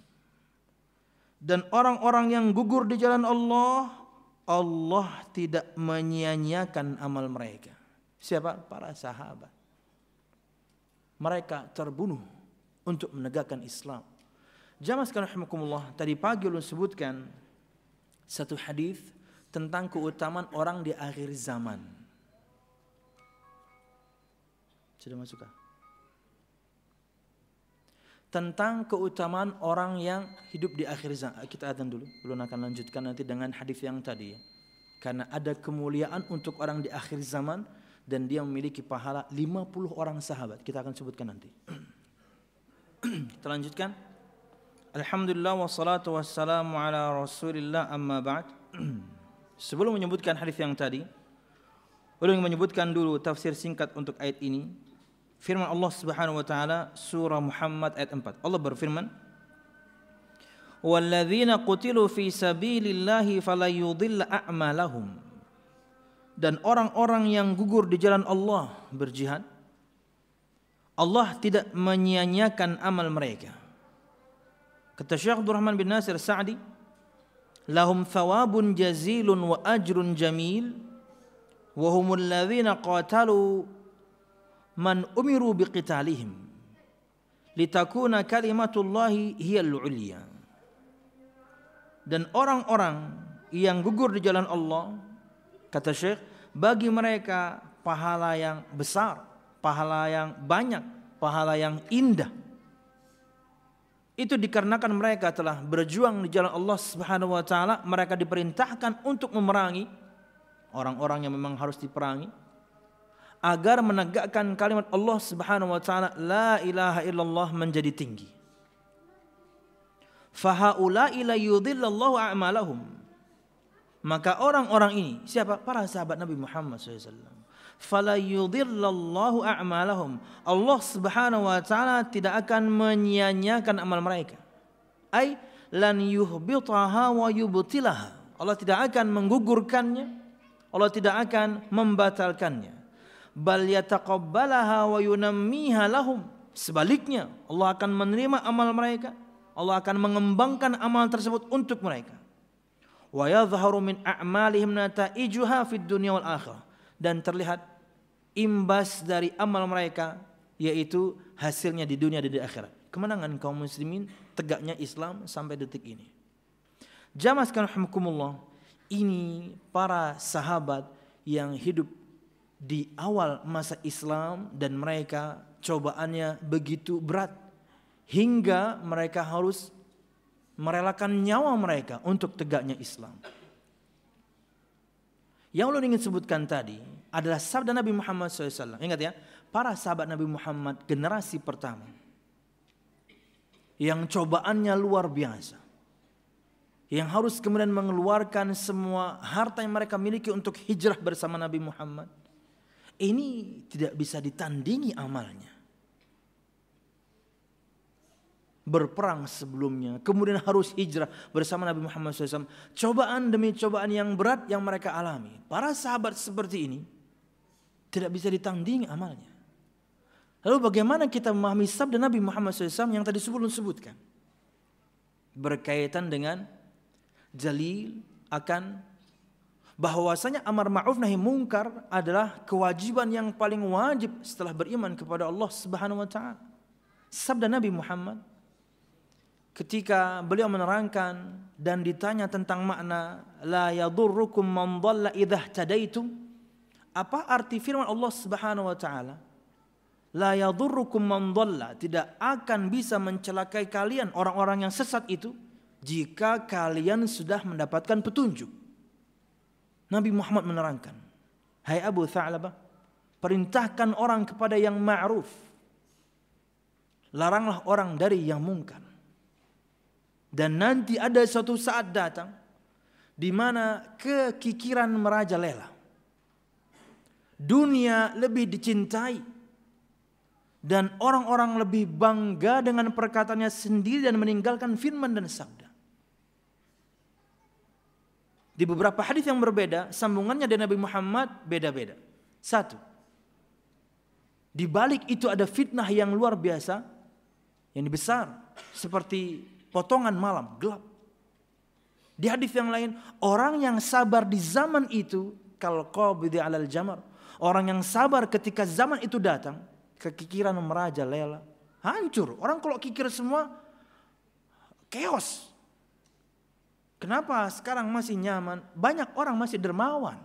Dan orang-orang yang gugur di jalan Allah, Allah tidak menyia-nyiakan amal mereka. Siapa? Para sahabat. Mereka terbunuh untuk menegakkan Islam. Jamaah sekalian rahimakumullah, tadi pagi ulun sebutkan satu hadis tentang keutamaan orang di akhir zaman. Sudah masuk kah? Tentang keutamaan orang yang hidup di akhir zaman. Kita adzan dulu, ulun akan lanjutkan nanti dengan hadis yang tadi ya. Karena ada kemuliaan untuk orang di akhir zaman dan dia memiliki pahala lima puluh orang sahabat. Kita akan sebutkan nanti. Kita lanjutkan. Alhamdulillah wassalatu wassalamu ala Rasulillah amma ba'd. Sebelum menyebutkan hadis yang tadi, ulun menyebutkan dulu tafsir singkat untuk ayat ini. Firman Allah Subhanahu wa taala surah Muhammad ayat empat. Allah berfirman, "Walladzina qutilu fi sabilillahi falayudilla a'malahum." Dan orang-orang yang gugur di jalan Allah berjihad, Allah tidak menyia-nyiakan amal mereka. Kata Syekh Abdul Rahman bin Nasir Sa'di, "Lahum thawabun jazilun wa ajrun jamil wa humul ladzina qatalu man umiru biqitalihim litakuna kalimatullahi hiyal ulya. Dan orang-orang yang gugur di jalan Allah, kata Syekh, bagi mereka pahala yang besar, pahala yang banyak, pahala yang indah. Itu dikarenakan mereka telah berjuang di jalan Allah Subhanahu wa taala, mereka diperintahkan untuk memerangi orang-orang yang memang harus diperangi agar menegakkan kalimat Allah Subhanahu wa taala la ilaha illallah menjadi tinggi. Fahaula'i la yudhillallahu a'malahum. Maka orang-orang ini siapa? Para sahabat Nabi Muhammad shallallahu alaihi wasallam. Fala yudhillallahu a'malahum. Allah Subhanahu wa taala tidak akan menyia-nyiakan amal mereka. Ai lan yuhbitaha wa yubtilaha. Allah tidak akan menggugurkannya, Allah tidak akan membatalkannya. Bal yataqabbalaha wa yunammiha lahum. Sebaliknya, Allah akan menerima amal mereka, Allah akan mengembangkan amal tersebut untuk mereka. Wa yadhharu min a'malihim nataijuha fid dunya wal akhirah. Dan terlihat imbas dari amal mereka, yaitu hasilnya di dunia dan di akhirat. Kemenangan kaum muslimin, tegaknya Islam sampai detik ini. Jamaah sekalian rahimakumullah, ini para sahabat yang hidup di awal masa Islam dan mereka cobaannya begitu berat hingga mereka harus merelakan nyawa mereka untuk tegaknya Islam. Yang ulun ingin sebutkan tadi adalah sabda Nabi Muhammad shallallahu alaihi wasallam. Ingat ya, para sahabat Nabi Muhammad generasi pertama yang cobaannya luar biasa, yang harus kemudian mengeluarkan semua harta yang mereka miliki untuk hijrah bersama Nabi Muhammad. Ini tidak bisa ditandingi amalnya. Berperang sebelumnya, kemudian harus hijrah bersama Nabi Muhammad shallallahu alaihi wasallam. Cobaan demi cobaan yang berat yang mereka alami. Para sahabat seperti ini tidak bisa ditandingi amalnya. Lalu bagaimana kita memahami sabda Nabi Muhammad shallallahu alaihi wasallam yang tadi sebelum sebutkan? Berkaitan dengan dalil akan bahwasanya amar ma'ruf nahi mungkar adalah kewajiban yang paling wajib setelah beriman kepada Allah Subhanahu wa taala. Sabda Nabi Muhammad ketika beliau menerangkan dan ditanya tentang makna la yadurrukum man dhalla idza ihtadaitum, apa arti firman Allah Subhanahu wa taala? La yadurrukum man dhalla, tidak akan bisa mencelakai kalian orang-orang yang sesat itu jika kalian sudah mendapatkan petunjuk. Nabi Muhammad menerangkan, hai Abu Tha'labah, perintahkan orang kepada yang ma'ruf, laranglah orang dari yang mungkar. Dan nanti ada suatu saat datang di mana kekikiran merajalela. Dunia lebih dicintai dan orang-orang lebih bangga dengan perkataannya sendiri dan meninggalkan firman dan sabda. Di beberapa hadis yang berbeda, sambungannya dari Nabi Muhammad beda-beda. Satu, di balik itu ada fitnah yang luar biasa, yang besar, seperti potongan malam gelap. Di hadis yang lain, orang yang sabar di zaman itu kal qabidi alal jamar. Orang yang sabar ketika zaman itu datang, kekikiran merajalela, hancur. Orang kalau kikir semua chaos. Kenapa sekarang masih nyaman? Banyak orang masih dermawan.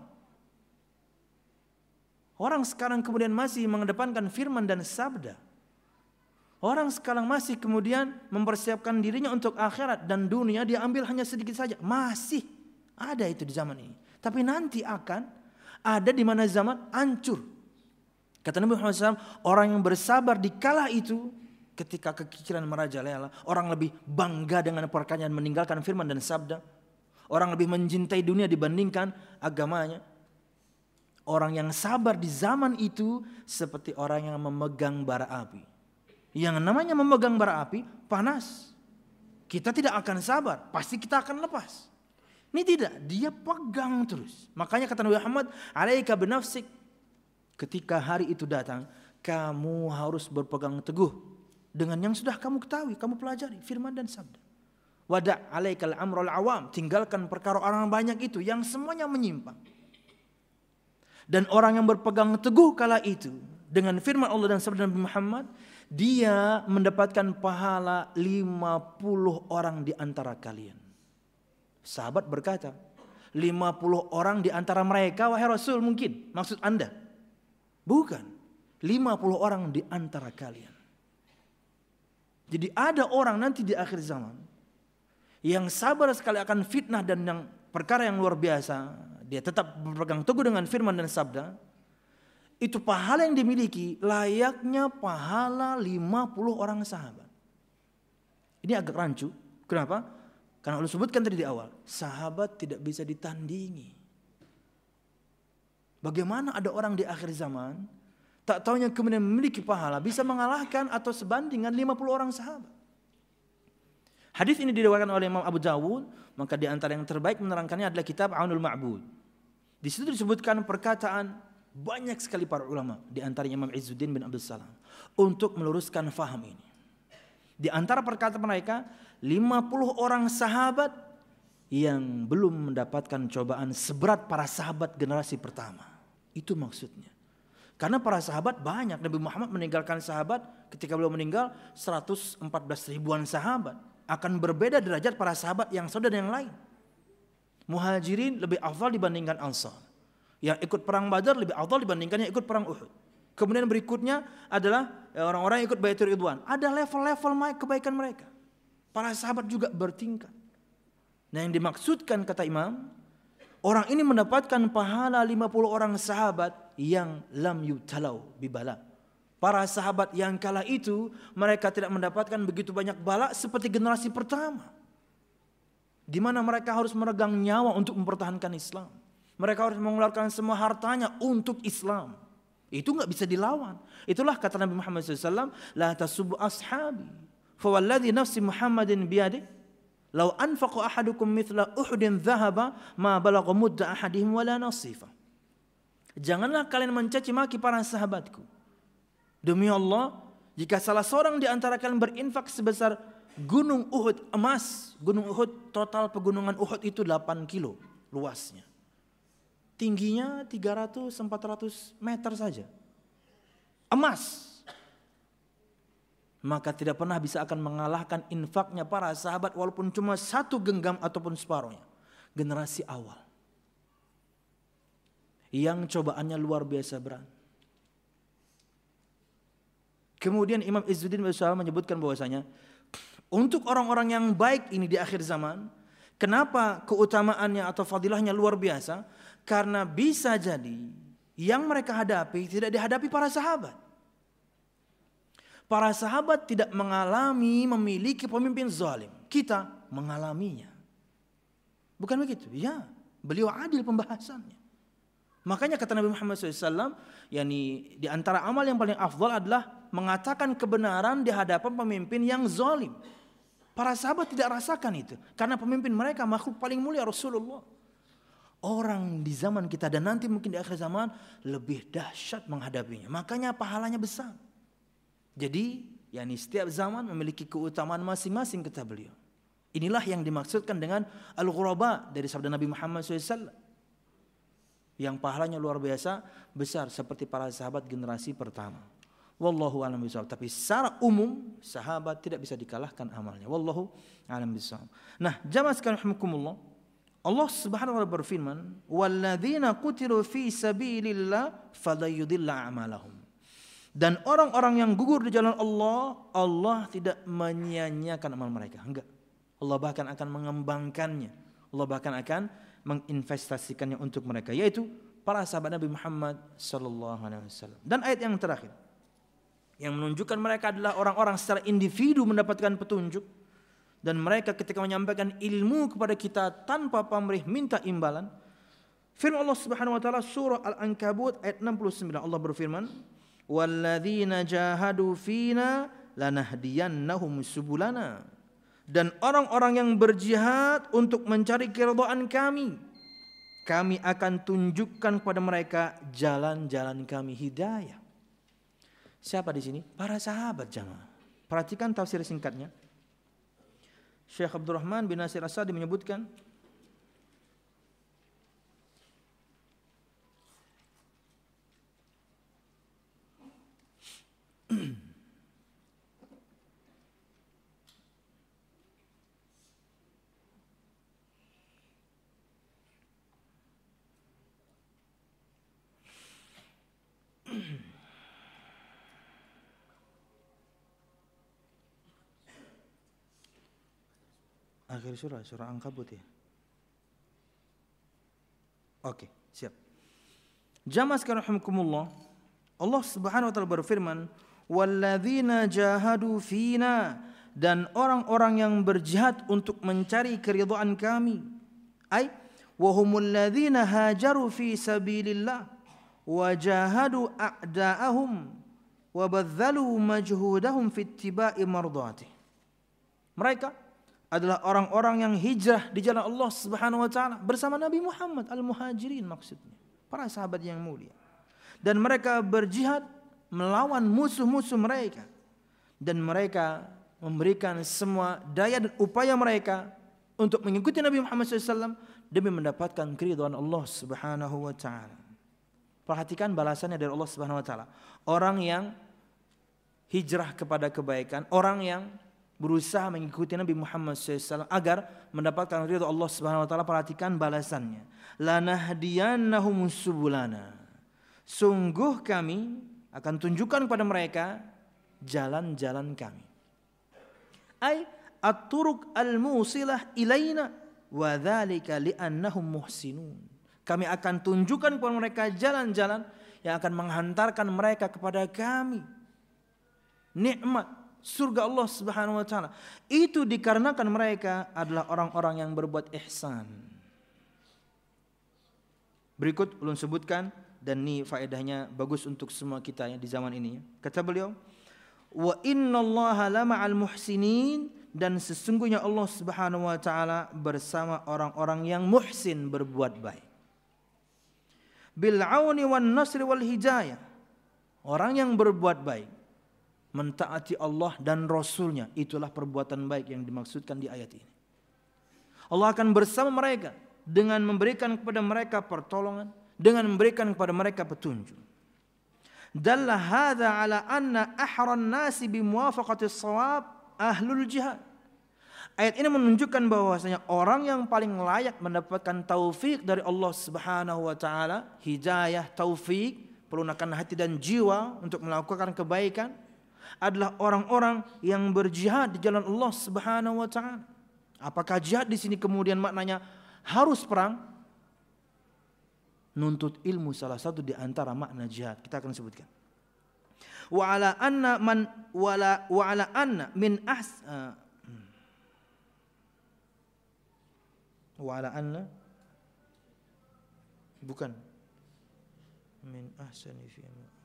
Orang sekarang kemudian masih mengedepankan firman dan sabda. Orang sekarang masih kemudian mempersiapkan dirinya untuk akhirat dan dunia dia ambil hanya sedikit saja. Masih ada itu di zaman ini. Tapi nanti akan ada di mana zaman hancur. Kata Nabi Muhammad shallallahu alaihi wasallam, orang yang bersabar di kala itu ketika kekikiran merajalela, orang lebih bangga dengan perkataan meninggalkan firman dan sabda. Orang lebih mencintai dunia dibandingkan agamanya. Orang yang sabar di zaman itu seperti orang yang memegang bara api. Yang namanya memegang bara api panas. Kita tidak akan sabar, pasti kita akan lepas. Ini tidak, dia pegang terus. Makanya kata Nabi Muhammad, alaika binafsik. Ketika hari itu datang, kamu harus berpegang teguh dengan yang sudah kamu ketahui, kamu pelajari firman dan sabda. Wada' alaikal amrul awam, tinggalkan perkara orang banyak itu yang semuanya menyimpang. Dan orang yang berpegang teguh kala itu dengan firman Allah dan sabda Nabi Muhammad, dia mendapatkan pahala lima puluh orang di antara kalian. Sahabat berkata, lima puluh orang di antara mereka, wahai Rasul, mungkin maksud Anda? Bukan, lima puluh orang di antara kalian. Jadi ada orang nanti di akhir zaman yang sabar sekali akan fitnah dan yang perkara yang luar biasa, dia tetap berpegang teguh dengan firman dan sabda, itu pahala yang dimiliki layaknya pahala lima puluh orang sahabat. Ini agak rancu. Kenapa? Karena Allah sebutkan tadi di awal, sahabat tidak bisa ditandingi. Bagaimana ada orang di akhir zaman, tak taunya kemudian memiliki pahala, bisa mengalahkan atau sebanding dengan lima puluh orang sahabat. Hadis ini diriwayatkan oleh Imam Abu Dawud, maka di antara yang terbaik menerangkannya adalah kitab Aunul Ma'bud. Di situ disebutkan perkataan banyak sekali para ulama, di antaranya Imam Izzuddin bin Abdul Salam, untuk meluruskan faham ini. Di antara perkataan mereka, lima puluh orang sahabat yang belum mendapatkan cobaan seberat para sahabat generasi pertama. Itu maksudnya. Karena para sahabat banyak, Nabi Muhammad meninggalkan sahabat ketika beliau meninggal seratus empat belas ribuan sahabat. Akan berbeda derajat para sahabat yang saudara yang lain. Muhajirin lebih afdal dibandingkan Ansar. Yang ikut perang Badar lebih afdal dibandingkan yang ikut perang Uhud. Kemudian berikutnya adalah orang-orang yang ikut Baitur Ridwan. Ada level-level kebaikan mereka. Para sahabat juga bertingkat. Nah, yang dimaksudkan kata Imam, orang ini mendapatkan pahala lima puluh orang sahabat yang lam yubtalau bibala. Para sahabat yang kala itu mereka tidak mendapatkan begitu banyak bala seperti generasi pertama, di mana mereka harus meregang nyawa untuk mempertahankan Islam. Mereka harus mengeluarkan semua hartanya untuk Islam. Itu nggak bisa dilawan. Itulah kata Nabi Muhammad shallallahu alaihi wasallam, la tasubbu ashabi, fawalladhi nafsi Muhammadin biyadih, law anfaqa ahadukum mithla Uhudin dhahaba ma balagha mudda ahadihim wala nasifa. Janganlah kalian mencaci maki para sahabatku. Demi Allah, jika salah seorang di antara kalian berinfak sebesar gunung Uhud emas, gunung Uhud total pegunungan Uhud itu delapan kilo luasnya. Tingginya tiga ratus sampai empat ratus meter saja. Emas. Maka tidak pernah bisa akan mengalahkan infaknya para sahabat walaupun cuma satu genggam ataupun separuhnya. Generasi awal. Yang cobaannya luar biasa berat. Kemudian Imam Izzuddin bin Abdul Salam menyebutkan bahwasanya untuk orang-orang yang baik ini di akhir zaman, kenapa keutamaannya atau fadilahnya luar biasa? Karena bisa jadi yang mereka hadapi tidak dihadapi para sahabat. Para sahabat tidak mengalami memiliki pemimpin zalim. Kita mengalaminya. Bukan begitu? Ya, beliau adil pembahasannya. Makanya kata Nabi Muhammad shallallahu alaihi wasallam, yakni di antara amal yang paling afdal adalah mengatakan kebenaran di hadapan pemimpin yang zalim. Para sahabat tidak rasakan itu, karena pemimpin mereka makhluk paling mulia Rasulullah. Orang di zaman kita dan nanti mungkin di akhir zaman lebih dahsyat menghadapinya. Makanya pahalanya besar. Jadi, yakni setiap zaman memiliki keutamaan masing-masing kata beliau. Inilah yang dimaksudkan dengan al-ghuraba dari sabda Nabi Muhammad shallallahu alaihi wasallam. Yang pahalanya luar biasa besar seperti para sahabat generasi pertama. Wallahu a'lam bishawab. Tapi secara umum sahabat tidak bisa dikalahkan amalnya. Wallahu a'lam bishawab. Nah, jamaah sekalian rahimakumullah, Allah Subhanahu wa taala berfirman, "Walladzina qutilu fi sabilillah falayudilla a'malahum." Dan orang-orang yang gugur di jalan Allah, Allah tidak menyia-nyiakan amal mereka. Enggak. Allah bahkan akan mengembangkannya. Allah bahkan akan menginvestasikannya untuk mereka, yaitu para sahabat Nabi Muhammad sallallahu alaihi wasallam. Dan ayat yang terakhir yang menunjukkan mereka adalah orang-orang secara individu mendapatkan petunjuk, dan mereka ketika menyampaikan ilmu kepada kita tanpa pamrih minta imbalan. Firman Allah Subhanahu wa taala surah Al-Ankabut ayat enam puluh sembilan, Allah berfirman, "Walladzina jahadu fina lanahdiyannahum subulana." Dan orang-orang yang berjihad untuk mencari keridhaan kami, kami akan tunjukkan kepada mereka jalan-jalan kami, hidayah. Siapa di sini? Para sahabat jamaah. Perhatikan tafsir singkatnya. Syekh Abdurrahman bin Nasir As-Sa'di menyebutkan, Akhir surah, surah Ankabut ya. Oke, siap. Jamaah sekalian rahimakumullah, Allah Subhanahu wa taala berfirman, "Walladzina jahadu fina," dan orang-orang yang berjihad untuk mencari keridhaan kami. Ai wa humul ladzina hajaru fi sabilillah wa jahadu a'da'ahum wa badzalu majhudahum fi ittiba'i mardhatih. Mereka adalah orang-orang yang hijrah di jalan Allah Subhanahu wa taala bersama Nabi Muhammad, al-muhajirin maksudnya, para sahabat yang mulia. Dan mereka berjihad melawan musuh-musuh mereka, dan mereka memberikan semua daya dan upaya mereka untuk mengikuti Nabi Muhammad shallallahu alaihi wasallam demi mendapatkan keridhaan Allah Subhanahu wa taala. Perhatikan balasannya dari Allah Subhanahu wa taala. Orang yang hijrah kepada kebaikan, orang yang berusaha mengikuti Nabi Muhammad shallallahu alaihi wasallam agar mendapatkan ridha Allah Subhanahu wa taala, perhatikan balasannya. Lanahdiyannahum subulana. Sungguh kami akan tunjukkan kepada mereka jalan-jalan kami. Ai at-turuq al-musilah ilaina wa dzalika li'annahum muhsinun. Kami akan tunjukkan kepada mereka jalan-jalan yang akan menghantarkan mereka kepada kami. Nikmat surga Allah Subhanahu wa taala. Itu dikarenakan mereka adalah orang-orang yang berbuat ihsan. Berikut ulun sebutkan, dan ini faedahnya bagus untuk semua kita ya di zaman ini. Kata beliau, wa innallaha lama'al muhsinin, dan sesungguhnya Allah Subhanahu wa taala bersama orang-orang yang muhsin, berbuat baik. Bil auni wan nasri wal hidayah. Orang yang berbuat baik, mentaati Allah dan Rasulnya, itulah perbuatan baik yang dimaksudkan di ayat ini. Allah akan bersama mereka dengan memberikan kepada mereka pertolongan, dengan memberikan kepada mereka petunjuk. Dalla hadza ala anna ahran nasi bi muwafaqati shawab ahlul jihad. Ayat ini menunjukkan bahwasanya orang yang paling layak mendapatkan taufik dari Allah Subhanahu wa taala, hidayah, taufik, pelunakan hati dan jiwa untuk melakukan kebaikan, adalah orang-orang yang berjihad di jalan Allah Subhanahu wa taala. Apakah jihad di sini kemudian maknanya harus perang? Nuntut ilmu salah satu di antara makna jihad. Kita akan sebutkan. Wa ala anna man wala wa ala anna min ahs uh, wa ala anna bukan min ahsani fi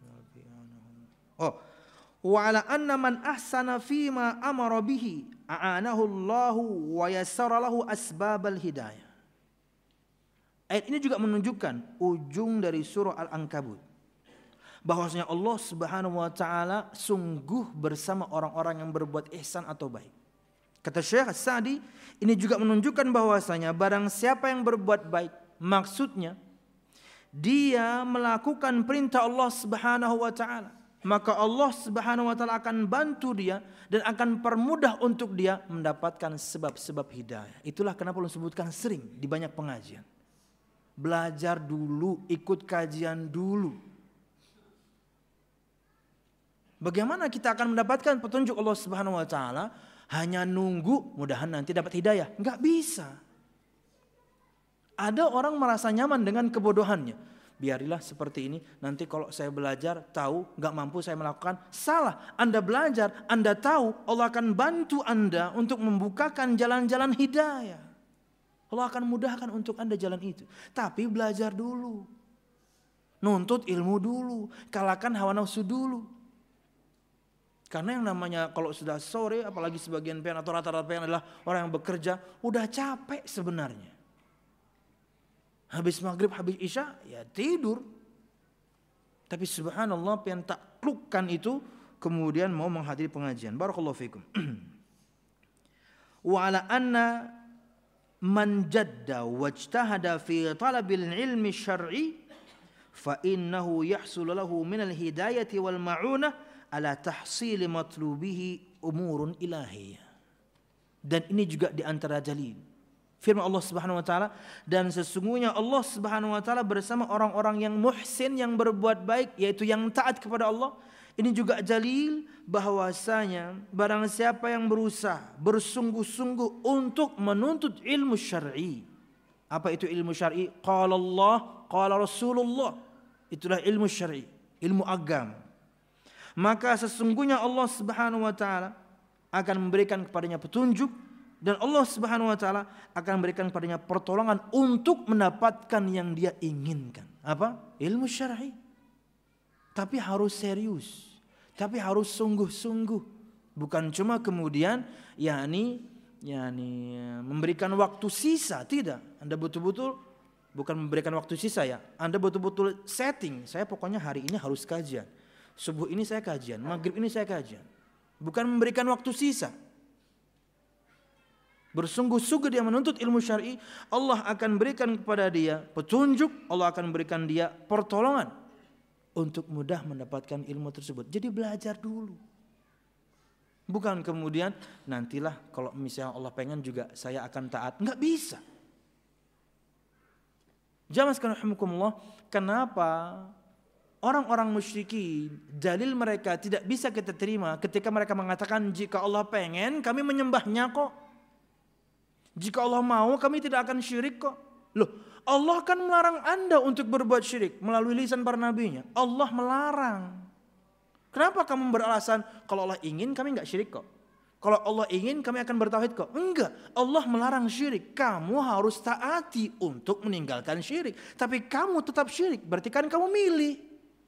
oh wa ala anna man ahsana fi ma amara bihi a'anahu Allah wa yassara lahu asbabal hidayah. Ayat ini juga menunjukkan ujung dari surah Al-Ankabut, bahwasanya Allah Subhanahu wa taala sungguh bersama orang-orang yang berbuat ihsan atau baik. Kata Syekh Sa'di, ini juga menunjukkan bahwasanya barang siapa yang berbuat baik, maksudnya dia melakukan perintah Allah Subhanahu wa taala, maka Allah Subhanahu wa taala akan bantu dia dan akan permudah untuk dia mendapatkan sebab-sebab hidayah. Itulah kenapa Allah sebutkan sering di banyak pengajian. Belajar dulu, ikut kajian dulu. Bagaimana kita akan mendapatkan petunjuk Allah Subhanahu wa taala hanya nunggu mudahan nanti dapat hidayah? Enggak bisa. Ada orang merasa nyaman dengan kebodohannya. Biarilah seperti ini, nanti kalau saya belajar tahu, enggak mampu saya melakukan. Salah, Anda belajar, Anda tahu, Allah akan bantu Anda untuk membukakan jalan-jalan hidayah. Allah akan mudahkan untuk Anda jalan itu. Tapi belajar dulu. Nuntut ilmu dulu. Kalahkan hawa nafsu dulu. Karena yang namanya kalau sudah sore, apalagi sebagian pian atau rata-rata pian adalah orang yang bekerja, udah capek sebenarnya. Habis maghrib, habis isya, ya tidur. Tapi subhanallah pian taklukkan itu, kemudian mau menghadiri pengajian. Barakallahu fikum. Wa ala anna man jadda wajtahada fi talabil ilmi syar'i fa innahu yahsul lahu minal hidayati wal ma'unah ala tahsili matlubihi umurun ilahiyah. Dan ini juga di antara dalil firman Allah Subhanahu wa taala, dan sesungguhnya Allah Subhanahu wa taala bersama orang-orang yang muhsin, yang berbuat baik, yaitu yang taat kepada Allah. Ini juga dalil bahwasanya barang siapa yang berusaha bersungguh-sungguh untuk menuntut ilmu syar'i. Apa itu ilmu syar'i? Qala Allah, qala Rasulullah. Itulah ilmu syar'i, ilmu agama. Maka sesungguhnya Allah Subhanahu wa taala akan memberikan kepadanya petunjuk, dan Allah Subhanahu wa taala akan memberikan kepadanya pertolongan untuk mendapatkan yang dia inginkan. Apa? Ilmu syar'i. Tapi harus serius, tapi harus sungguh-sungguh. Bukan cuma kemudian yakni yakni memberikan waktu sisa, tidak. Anda betul-betul bukan memberikan waktu sisa ya. Anda betul-betul setting, saya pokoknya hari ini harus kajian. Subuh ini saya kajian, maghrib ini saya kajian. Bukan memberikan waktu sisa. Bersungguh-sungguh dia menuntut ilmu syar'i, Allah akan berikan kepada dia petunjuk, Allah akan berikan dia pertolongan untuk mudah mendapatkan ilmu tersebut. Jadi belajar dulu. Bukan kemudian nantilah kalau misalnya Allah pengen juga saya akan taat. Enggak bisa. Jamaah sekalian rahimakumullah, kenapa orang-orang musyrikin dalil mereka tidak bisa kita terima ketika mereka mengatakan jika Allah pengen kami menyembahnya kok. Jika Allah mau kami tidak akan syirik kok. Loh, Allah kan melarang Anda untuk berbuat syirik melalui lisan para nabinya. Allah melarang. Kenapa kamu beralasan kalau Allah ingin kami enggak syirik kok? Kalau Allah ingin kami akan bertauhid kok? Enggak, Allah melarang syirik. Kamu harus taati untuk meninggalkan syirik. Tapi kamu tetap syirik, berarti kan kamu milih.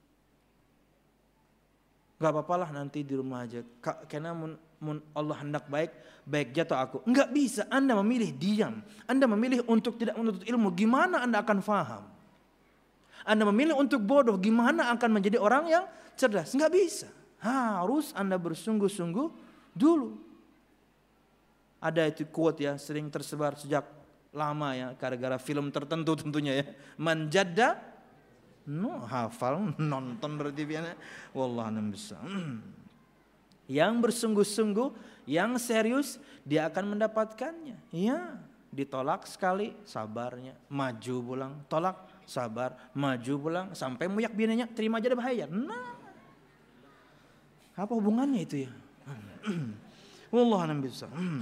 Gak apa-apalah nanti di rumah aja. Karena mun, mun Allah hendak baik, baik jatuh aku. Enggak bisa, Anda memilih diam. Anda memilih untuk tidak menuntut ilmu. Gimana Anda akan faham? Anda memilih untuk bodoh. Gimana akan menjadi orang yang cerdas? Enggak bisa. Harus Anda bersungguh-sungguh dulu. Ada itu quote ya, sering tersebar sejak lama ya. Gara-gara film tertentu tentunya ya. Man jadda, no, hafal, nonton berarti biasa. Wallahualam bisa. Yang bersungguh-sungguh, yang serius, dia akan mendapatkannya. Ya, ditolak sekali, sabarnya, maju pulang, tolak, sabar, maju pulang, sampai muyak binanya, terima aja dah bahaya. Nah, apa hubungannya itu ya? Wallahualam bisa.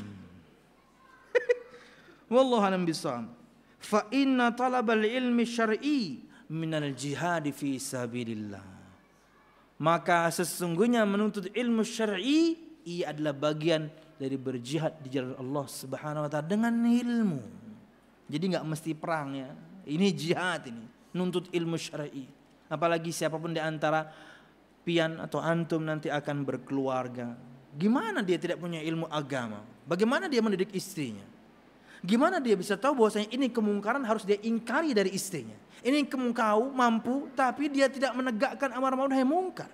Wallahualam bisa. Fa inna talabal ilmi syar'i minal jihad fi sabilillah. Maka sesungguhnya menuntut ilmu syar'i ia adalah bagian dari berjihad di jalan Allah Subhanahu wa taala dengan ilmu. Jadi enggak mesti perang ya. Ini jihad ini, nuntut ilmu syar'i. Apalagi siapapun di antara pian atau antum nanti akan berkeluarga. Gimana dia tidak punya ilmu agama? Bagaimana dia mendidik istrinya? Gimana dia bisa tahu bahwasanya ini kemungkaran harus dia ingkari dari istrinya? Ini kemungkau mampu tapi dia tidak menegakkan amar ma'ruf nahi munkar.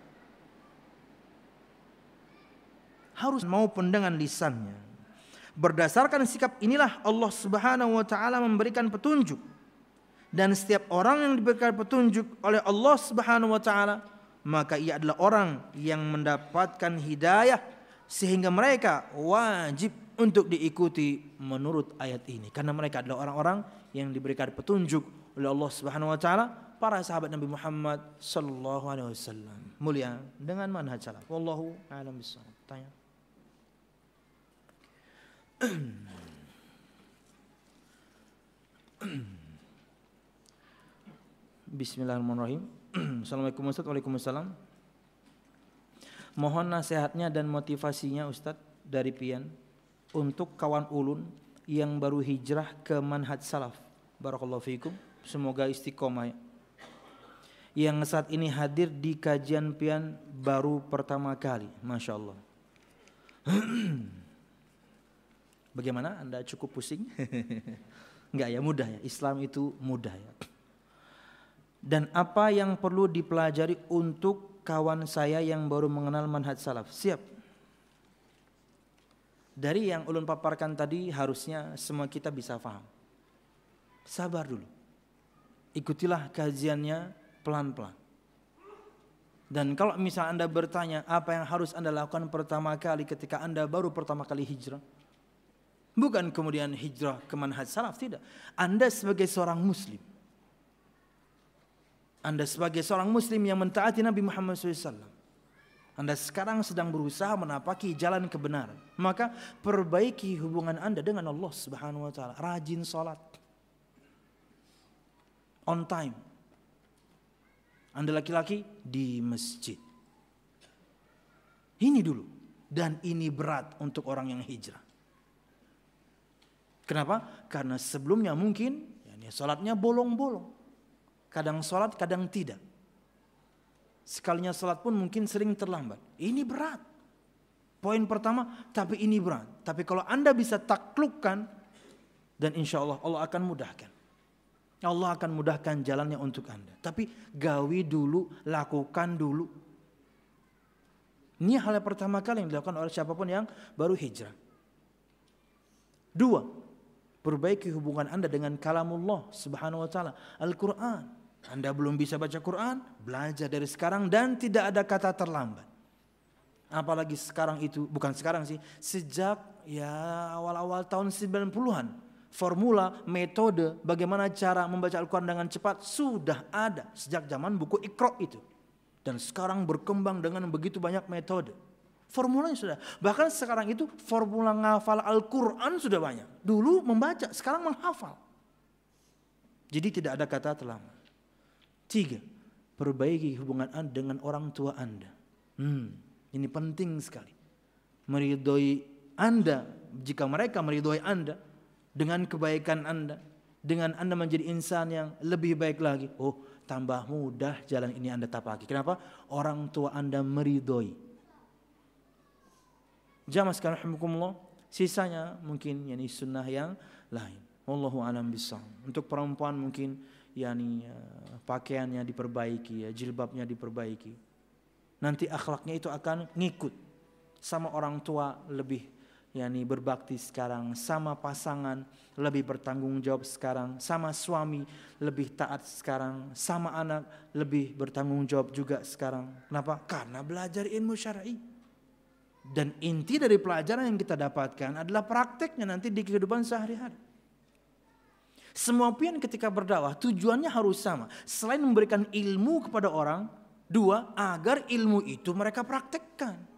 Harus maupun dengan lisannya. Berdasarkan sikap inilah Allah Subhanahu wa taala memberikan petunjuk. Dan setiap orang yang diberikan petunjuk oleh Allah Subhanahu wa taala, maka ia adalah orang yang mendapatkan hidayah sehingga mereka wajib untuk diikuti menurut ayat ini, karena mereka adalah orang-orang yang diberikan petunjuk oleh Allah Subhanahu wa taala, para sahabat Nabi Muhammad sallallahu alaihi wasallam mulia dengan manhaj salaf. Wallahu a'lam bishawab. Tanya. Bismillahirrahmanirrahim. Assalamualaikum Ustaz. Waalaikumsalam. Mohon nasihatnya dan motivasinya Ustaz dari Pian untuk kawan ulun yang baru hijrah ke manhaj salaf. Barakallahu fiikum. Semoga istiqomah ya. Yang saat ini hadir di kajian Pian baru pertama kali. Masya Allah. Bagaimana? Anda cukup pusing? Enggak ya, mudah ya. Islam itu mudah ya. Dan apa yang perlu dipelajari untuk kawan saya yang baru mengenal manhaj salaf? Siap. Dari yang ulun paparkan tadi harusnya semua kita bisa paham. Sabar dulu. Ikutilah kajiannya pelan-pelan. Dan kalau misalnya Anda bertanya apa yang harus Anda lakukan pertama kali ketika Anda baru pertama kali hijrah, bukan kemudian hijrah ke manhaj salaf, tidak. Anda sebagai seorang muslim, Anda sebagai seorang muslim yang mentaati Nabi Muhammad shallallahu alaihi wasallam, Anda sekarang sedang berusaha menapaki jalan kebenaran, maka perbaiki hubungan Anda dengan Allah Subhanahu wa taala. Rajin salat on time. Anda laki-laki di masjid. Ini dulu. Dan ini berat untuk orang yang hijrah. Kenapa? Karena sebelumnya mungkin ya, salatnya bolong-bolong. Kadang salat, kadang tidak. Sekalinya salat pun mungkin sering terlambat. Ini berat. Poin pertama, tapi ini berat. Tapi kalau Anda bisa taklukkan, dan insya Allah Allah akan mudahkan. Allah akan mudahkan jalannya untuk Anda. Tapi gawi dulu, lakukan dulu. Ini hal yang pertama kali yang dilakukan oleh siapapun yang baru hijrah. Dua, perbaiki hubungan Anda dengan kalamullah Subhanahu wa taala, Al-Qur'an. Anda belum bisa baca Quran, belajar dari sekarang dan tidak ada kata terlambat. Apalagi sekarang itu, bukan sekarang sih, sejak ya awal-awal tahun sembilan puluhan. Formula, metode bagaimana cara membaca Al-Quran dengan cepat sudah ada sejak zaman buku Iqra itu. Dan sekarang berkembang dengan begitu banyak metode. Formulanya sudah. Bahkan sekarang itu formula menghafal Al-Quran sudah banyak. Dulu membaca, sekarang menghafal. Jadi tidak ada kata terlambat. Tiga, perbaiki hubungan Anda dengan orang tua Anda. Hmm, ini penting sekali. Meridhoi Anda jika mereka meridhoi Anda dengan kebaikan Anda, dengan Anda menjadi insan yang lebih baik lagi. Oh, tambah mudah jalan ini Anda tapaki. Kenapa? Orang tua Anda meridhoi. Jamaah sekalian rahimakumullah, sisanya mungkin yani sunnah yang lain. Wallahu a'lam bishawab. Untuk perempuan mungkin yani uh, pakaiannya diperbaiki, ya, jilbabnya diperbaiki. Nanti akhlaknya itu akan ngikut sama orang tua lebih yani berbakti sekarang, sama pasangan lebih bertanggung jawab sekarang, sama suami lebih taat sekarang, sama anak lebih bertanggung jawab juga sekarang. Kenapa? Karena belajar ilmu syar'i. Dan inti dari pelajaran yang kita dapatkan adalah prakteknya nanti di kehidupan sehari-hari. Semua pihak ketika berdakwah tujuannya harus sama. Selain memberikan ilmu kepada orang, dua, agar ilmu itu mereka praktekkan.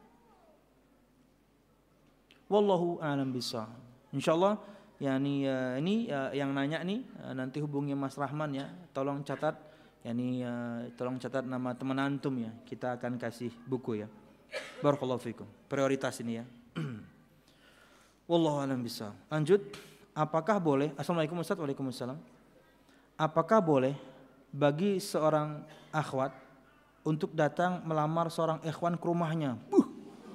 Wallahu a'lam bishawab. Insyaallah yani uh, ini uh, yang nanya nih uh, nanti hubungi Mas Rahman ya. Tolong catat yani uh, tolong catat nama teman antum ya. Kita akan kasih buku ya. Barakallahu fikum. Prioritas ini ya. Wallahu a'lam bishawab. Lanjut, apakah boleh? Assalamualaikum Ustaz. Waalaikumsalam. Apakah boleh bagi seorang akhwat untuk datang melamar seorang ikhwan ke rumahnya? Buh.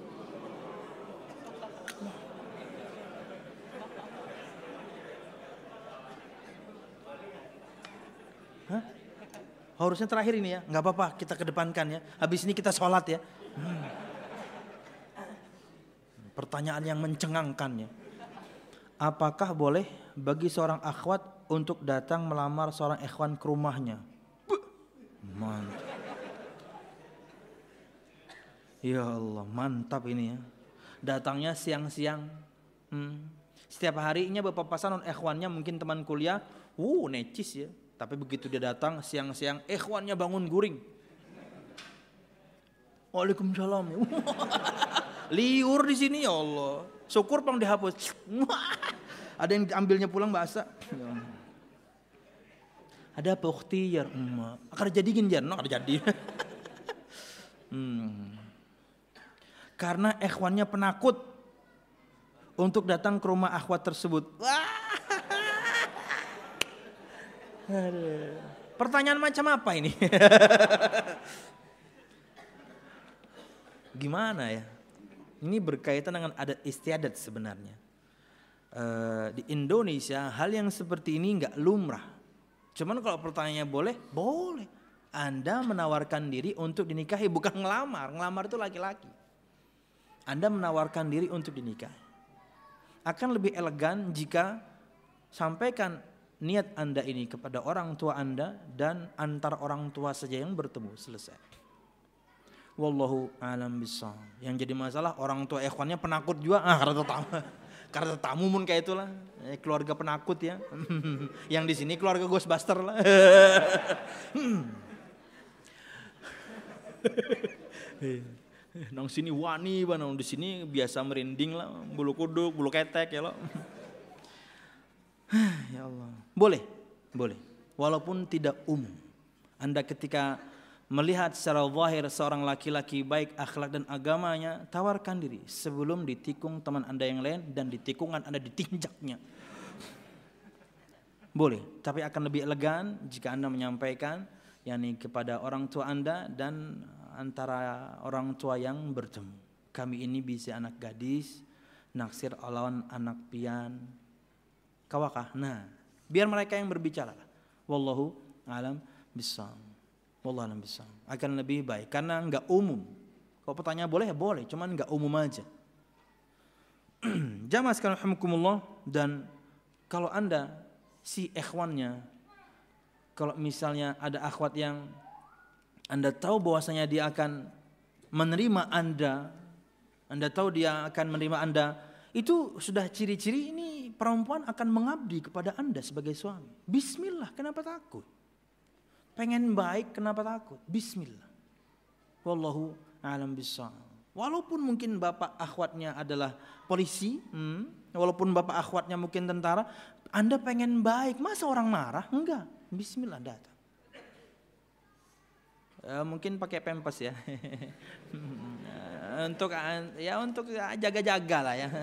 Hah? Harusnya terakhir ini ya, nggak apa-apa kita kedepankan ya. Habis ini kita sholat ya. Hmm. Pertanyaan yang mencengangkan ya. Apakah boleh bagi seorang akhwat untuk datang melamar seorang ikhwan ke rumahnya? Mantap. Ya Allah, mantap ini ya. Datangnya siang-siang. Hmm. Setiap harinya berpapasan non ikhwannya mungkin teman kuliah. Wuh, necis ya. Tapi begitu dia datang siang-siang, ikhwannya bangun guring. Waalaikumsalam. Liur di sini ya Allah. Syukur pang dihapus. Ada yang ambilnya pulang basah. Ada apa ukhti ya umma? Akan jadi gini ya, no, ada jadi. hmm. Karena ikhwannya penakut untuk datang ke rumah akhwat tersebut. Pertanyaan macam apa ini? Gimana ya? Ini berkaitan dengan adat istiadat sebenarnya. E, di Indonesia hal yang seperti ini nggak lumrah. Cuman kalau pertanyaannya boleh, boleh. Anda menawarkan diri untuk dinikahi, bukan ngelamar. Ngelamar itu laki-laki. Anda menawarkan diri untuk dinikahi. Akan lebih elegan jika sampaikan niat Anda ini kepada orang tua Anda dan antar orang tua saja yang bertemu, selesai. Wallahu a'lam bishawab. Yang jadi masalah orang tua ikhwannya penakut juga. Ah, karena tamu. Karena tamu mun kayak itulah. Eh, keluarga penakut ya. Yang di sini keluarga Ghostbuster lah. Nang sini wani, nang di sini biasa merinding lah, bulu kuduk, bulu ketek ya lo. Ya Allah. Boleh, boleh. Walaupun tidak umum. Anda ketika melihat secara zahir seorang laki-laki baik akhlak dan agamanya, tawarkan diri sebelum ditikung teman Anda yang lain dan di tikungan Anda ditinjaknya. Boleh, tapi akan lebih elegan jika Anda menyampaikan yakni kepada orang tua Anda dan antara orang tua yang bertemu. Kami ini bisa anak gadis, naksir lawan anak pian. Kawakah? Nah, biar mereka yang berbicara. Wallahu a'lam bishawab. Wallahu a'lam bishawab. Akan lebih baik karena enggak umum. Kalau pertanyaan boleh, boleh, cuman enggak umum aja. Jamaah sekalian rahimakumullah, dan kalau Anda si ikhwannya, kalau misalnya ada akhwat yang Anda tahu bahwasanya dia akan menerima Anda, Anda tahu dia akan menerima Anda, itu sudah ciri-ciri ini perempuan akan mengabdi kepada Anda sebagai suami. Bismillah, kenapa takut? Pengen baik, kenapa takut? Bismillah. Wallahu a'lam bishawab. Walaupun mungkin bapak akhwatnya adalah polisi, hmm, walaupun bapak akhwatnya mungkin tentara, Anda pengen baik, masa orang marah? Enggak. Bismillah, datang. Uh, mungkin pakai pempes ya. Untuk ya untuk jaga-jaga lah ya.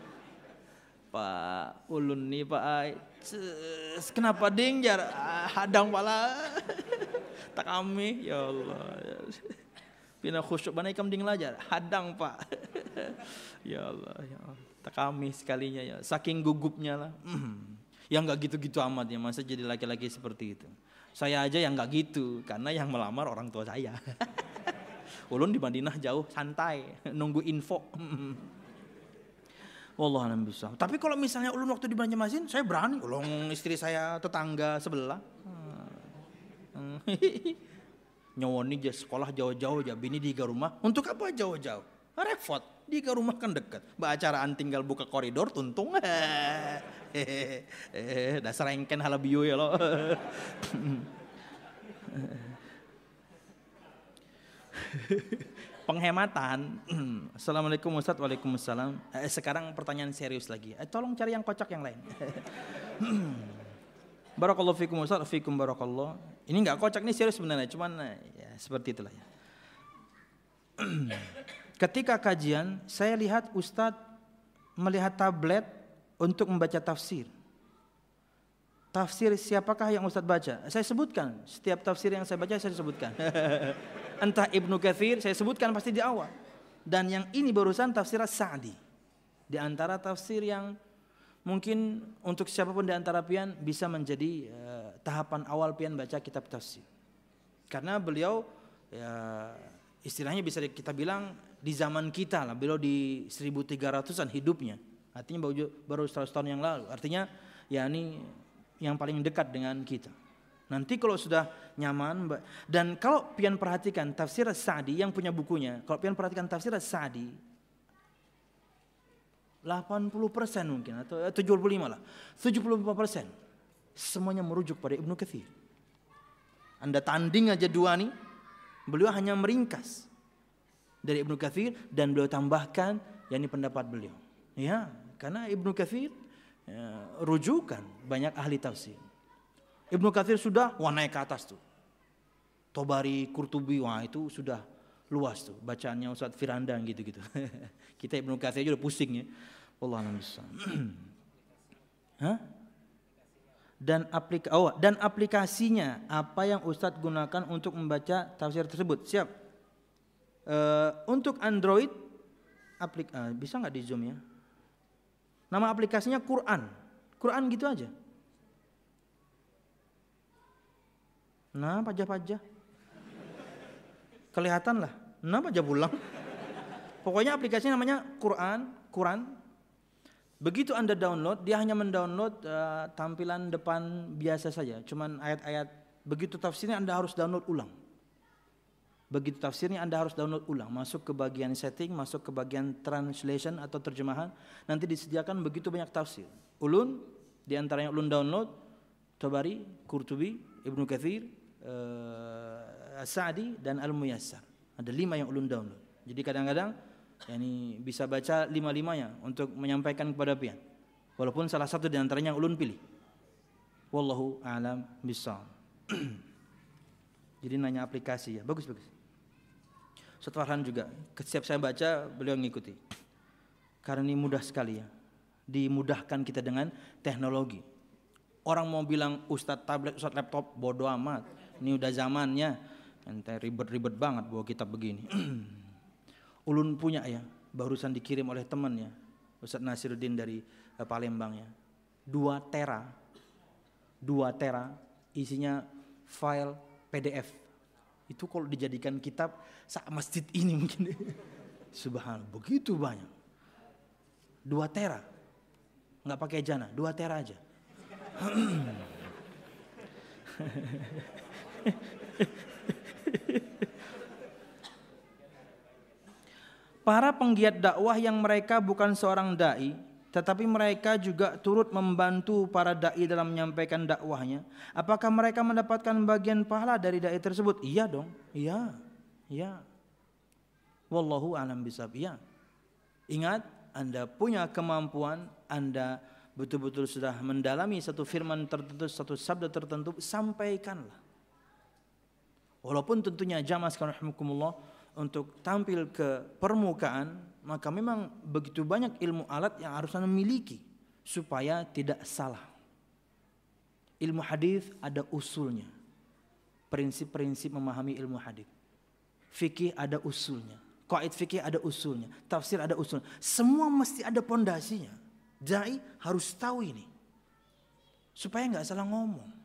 Pak ulun nih Pak, kenapa ding jar hadang pala. Tak kami ya Allah. Pina khusyuk bana ikam ding lajar hadang Pak. Ya Allah ya Allah. Tak kami sekalinya ya. Saking gugupnya lah. Ya enggak gitu-gitu amat ya, masa jadi laki-laki seperti itu. Saya aja yang enggak gitu karena yang melamar orang tua saya. Ulun di Madinah jauh, santai, nunggu info. Wallahu a'lam bishawab. Tapi kalau misalnya ulun waktu di Banjarmasin, saya berani. Ulun istri saya tetangga sebelah. Nyawoni aja sekolah jauh-jauh aja, bini di rumah. Untuk apa jauh-jauh? Repot, di rumah kan dekat. Baacaraan tinggal buka koridor, tuntung. Dasar engken halabiyo ya lo. Penghematan. Assalamualaikum Ustaz. Waalaikumsalam. Eh, sekarang pertanyaan serius lagi. Eh, tolong cari yang kocak yang lain. Barakallahu fikum Ustaz. Fikum barakallah. Ini enggak kocak, ini serius sebenarnya, cuman ya seperti itulah ya. Ketika kajian, saya lihat Ustaz melihat tablet untuk membaca tafsir. Tafsir siapakah yang Ustaz baca? Saya sebutkan, setiap tafsir yang saya baca saya sebutkan. Entah Ibnu Katsir, saya sebutkan pasti di awal. Dan yang ini barusan tafsir As-Sa'di. Di antara tafsir yang mungkin untuk siapapun di antara pian bisa menjadi uh, tahapan awal pian baca kitab tafsir. Karena beliau ya, istilahnya bisa kita bilang di zaman kita lah, beliau di seribu tiga ratusan hidupnya. Artinya baru, baru seratus tahun yang lalu. Artinya ya ini yang paling dekat dengan kita. Nanti kalau sudah nyaman, dan kalau pian perhatikan tafsir As-Sa'di yang punya bukunya, kalau pian perhatikan tafsir As-Sa'di delapan puluh persen mungkin atau tujuh puluh lima lah, tujuh puluh lima persen semuanya merujuk pada Ibnu Katsir. Anda tanding aja dua nih, beliau hanya meringkas dari Ibnu Katsir dan beliau tambahkan yakni pendapat beliau. Ya, karena Ibnu Katsir ya, rujukan banyak ahli tafsir. Ibnu Katsir sudah wah naik ke atas tuh. Tobari, Qurtubi, wah itu sudah luas tuh bacaannya Ustaz Firanda gitu-gitu. Kita Ibnu Katsir aja udah pusing ya. Wallahu a'lam bishawab. Hah? Dan aplik oh, dan aplikasinya apa yang Ustaz gunakan untuk membaca tafsir tersebut? Siap. Uh, untuk Android aplik uh, bisa nggak di zoom ya? Nama aplikasinya Quran. Quran gitu aja. Nah, pajah-pajah. Kelihatan lah. Nah, pajah pulang. Pokoknya aplikasinya namanya Quran, Quran. Begitu Anda download, dia hanya mendownload uh, tampilan depan biasa saja. Cuman ayat-ayat, begitu tafsirnya Anda harus download ulang. Begitu tafsirnya Anda harus download ulang, masuk ke bagian setting, masuk ke bagian translation atau terjemahan. Nanti disediakan begitu banyak tafsir. Ulun, diantaranya ulun download Tabari, Qurtubi, Ibnu Katsir, uh, As-Sa'di dan Al-Muyassar. Ada lima yang ulun download. Jadi kadang-kadang yani bisa baca lima-limanya untuk menyampaikan kepada pian. Walaupun salah satu diantaranya yang ulun pilih. Wallahu a'lam bishawab. Jadi nanya aplikasi ya, bagus-bagus. Ustaz Farhan juga, setiap saya baca beliau ngikuti. Karena ini mudah sekali ya, dimudahkan kita dengan teknologi. Orang mau bilang Ustadz tablet, Ustadz laptop, bodoh amat. Ini udah zamannya, ente ribet-ribet banget bawa kitab begini. Ulun punya ya, barusan dikirim oleh temannya, Ustadz Nasiruddin dari Palembang ya. Dua tera, dua tera isinya file P D F. Itu kalau dijadikan kitab sak masjid ini mungkin. Subhanallah, begitu banyak. Dua tera, nggak pakai jana, dua tera aja. Para penggiat dakwah yang mereka bukan seorang dai, tetapi mereka juga turut membantu para dai dalam menyampaikan dakwahnya. Apakah mereka mendapatkan bagian pahala dari dai tersebut? Iya dong, iya, iya. Wallahu a'lam bishawab. Iya. Ingat, Anda punya kemampuan, Anda betul-betul sudah mendalami satu firman tertentu, satu sabda tertentu, sampaikanlah. Walaupun tentunya jamaah sekalian rahimakumullah, untuk tampil ke permukaan, maka memang begitu banyak ilmu alat yang harus Anda miliki supaya tidak salah. Ilmu hadis ada usulnya, prinsip-prinsip memahami ilmu hadis. Fikih ada usulnya, qaid fikih ada usulnya, tafsir ada usulnya. Semua mesti ada pondasinya. Dai harus tahu ini supaya nggak salah ngomong.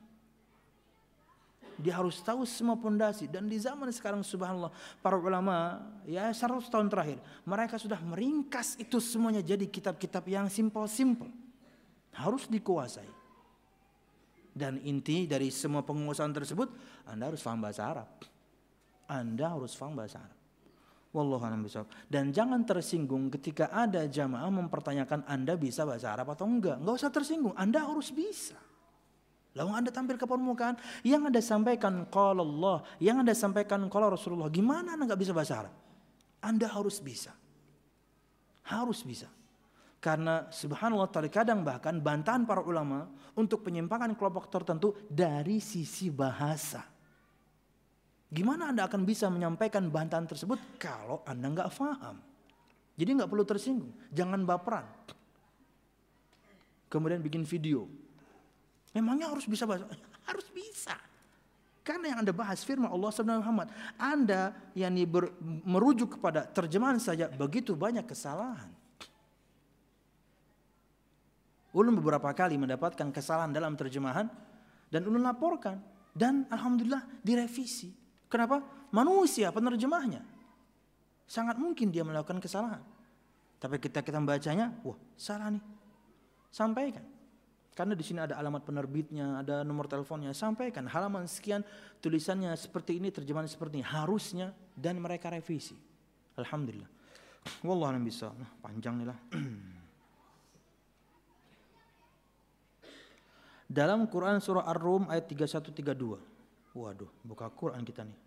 Dia harus tahu semua pondasi. Dan di zaman sekarang subhanallah, para ulama ya seratus tahun terakhir, mereka sudah meringkas itu semuanya jadi kitab-kitab yang simpel-simpel. Harus dikuasai. Dan inti dari semua penguasaan tersebut, Anda harus paham bahasa Arab. Anda harus paham bahasa Arab. Wallahu a'lam bishawab. Dan jangan tersinggung ketika ada jamaah mempertanyakan Anda bisa bahasa Arab atau enggak. Enggak usah tersinggung, Anda harus bisa. Lalu Anda tampil ke permukaan, yang Anda sampaikan qala Allah, yang Anda sampaikan qala Rasulullah, gimana Anda enggak bisa bahasa Arab? Anda harus bisa. Harus bisa. Karena subhanallah terkadang bahkan bantahan para ulama untuk penyimpangan kelompok tertentu dari sisi bahasa. Gimana Anda akan bisa menyampaikan bantahan tersebut kalau Anda enggak paham? Jadi enggak perlu tersinggung, jangan baperan. Kemudian bikin video. Memangnya harus bisa bahasa? Harus bisa. Karena yang Anda bahas firman Allah subhanahu Muhammad, Anda yang ber, merujuk kepada terjemahan saja begitu banyak kesalahan. Ulun beberapa kali mendapatkan kesalahan dalam terjemahan dan ulun laporkan dan alhamdulillah direvisi. Kenapa? Manusia penerjemahnya. Sangat mungkin dia melakukan kesalahan. Tapi kita kita membacanya, wah salah nih. Sampaikan. Karena di sini ada alamat penerbitnya, ada nomor teleponnya, sampaikan halaman sekian tulisannya seperti ini, terjemahan seperti ini, harusnya, dan mereka revisi. Alhamdulillah. Wallahu a'lam bishawab. Nah, panjang nih lah. Dalam Quran surah Ar-Rum ayat tiga puluh satu tiga puluh dua. Waduh, buka Quran kita nih.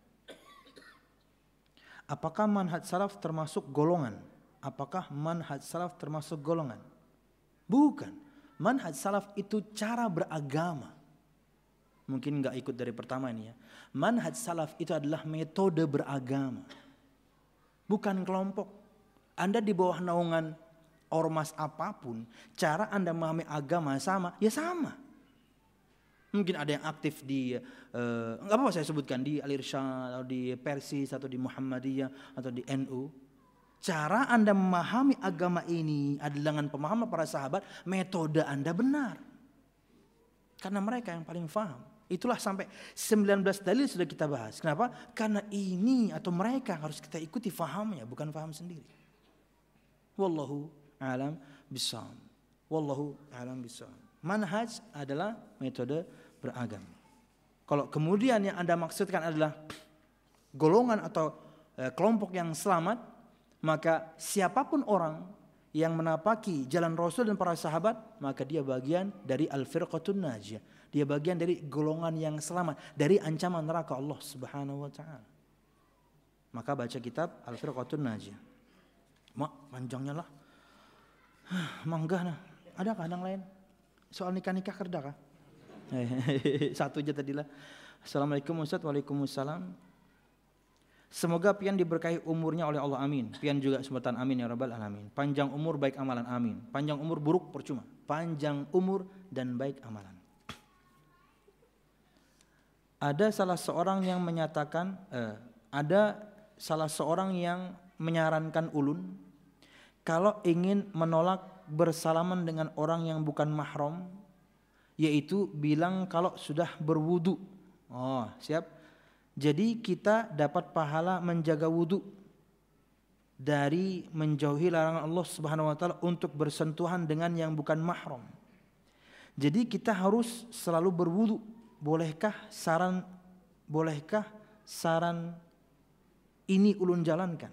Apakah manhaj salaf termasuk golongan? Apakah manhaj salaf termasuk golongan? Bukan. Manhaj salaf itu cara beragama. Mungkin enggak ikut dari pertama ini ya. Manhaj salaf itu adalah metode beragama. Bukan kelompok. Anda di bawah naungan ormas apapun, cara Anda memahami agama sama, ya sama. Mungkin ada yang aktif di, uh, enggak apa-apa saya sebutkan, di Al-Irsyad, atau di Persis, atau di Muhammadiyah, atau di N U. Cara Anda memahami agama ini adalah dengan pemahaman para sahabat, metode Anda benar. Karena mereka yang paling paham. Itulah sampai sembilan belas dalil sudah kita bahas. Kenapa? Karena ini atau mereka harus kita ikuti fahamnya, bukan faham sendiri. Wallahu a'lam bishawab. Wallahu a'lam bishawab. Manhaj adalah metode beragama. Kalau kemudian yang Anda maksudkan adalah golongan atau eh, kelompok yang selamat, maka siapapun orang yang menapaki jalan Rasul dan para sahabat, maka dia bagian dari al-firqatun najiyah. Dia bagian dari golongan yang selamat dari ancaman neraka Allah Subhanahu wa taala. Maka baca kitab Al-Firqatun Najiyah. Mak, panjangnya lah. Manggah nah. Adakah yang lain? Soal nikah-nikah kerja kah? Satu aja tadilah. Assalamualaikum Ustaz. Waalaikumsalam. Semoga pian diberkahi umurnya oleh Allah, amin. Pian juga sebutan amin ya rabbal alamin. Panjang umur baik amalan, amin. Panjang umur buruk percuma. Panjang umur dan baik amalan. Ada salah seorang yang menyatakan, eh, ada salah seorang yang menyarankan ulun kalau ingin menolak bersalaman dengan orang yang bukan mahram, yaitu bilang kalau sudah berwudu. Oh, siap. Jadi kita dapat pahala menjaga wudu dari menjauhi larangan Allah Subhanahu wa taala untuk bersentuhan dengan yang bukan mahram. Jadi kita harus selalu berwudu. Bolehkah saran bolehkah saran ini ulun jalankan?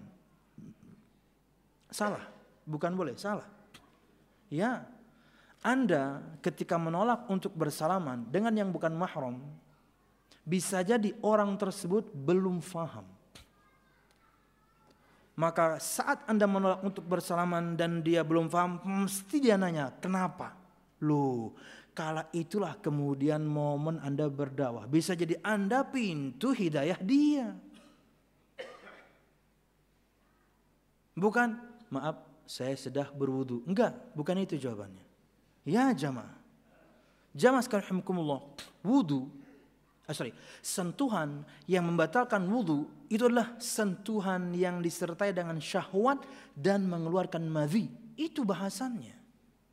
Salah, bukan boleh, salah. Ya, Anda ketika menolak untuk bersalaman dengan yang bukan mahram, bisa jadi orang tersebut belum faham. Maka saat Anda menolak untuk bersalaman dan dia belum faham, mesti dia nanya, kenapa? Loh, kala itulah kemudian momen Anda berdakwah. Bisa jadi Anda pintu hidayah dia. Bukan, maaf saya sedang berwudu. Enggak, bukan itu jawabannya. Ya jamaah. Jamaah sekalian rahimakumullah. Wudu, ah, sorry, sentuhan yang membatalkan wudu itu adalah sentuhan yang disertai dengan syahwat dan mengeluarkan madhi. Itu bahasannya.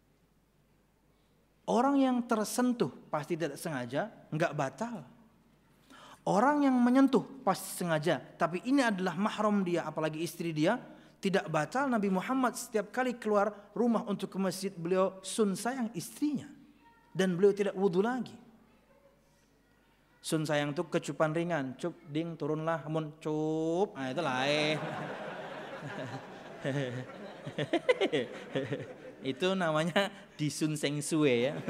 Orang yang tersentuh pasti tidak sengaja, enggak batal. Orang yang menyentuh pasti sengaja, tapi ini adalah mahram dia, apalagi istri dia, tidak batal. Nabi Muhammad setiap kali keluar rumah untuk ke masjid, beliau sun sayang istrinya. Dan beliau tidak wudu lagi. Sun sayang itu kecupan ringan, cup ding turunlah, mun cup, nah itu lain. Itu namanya disun seng suwe ya.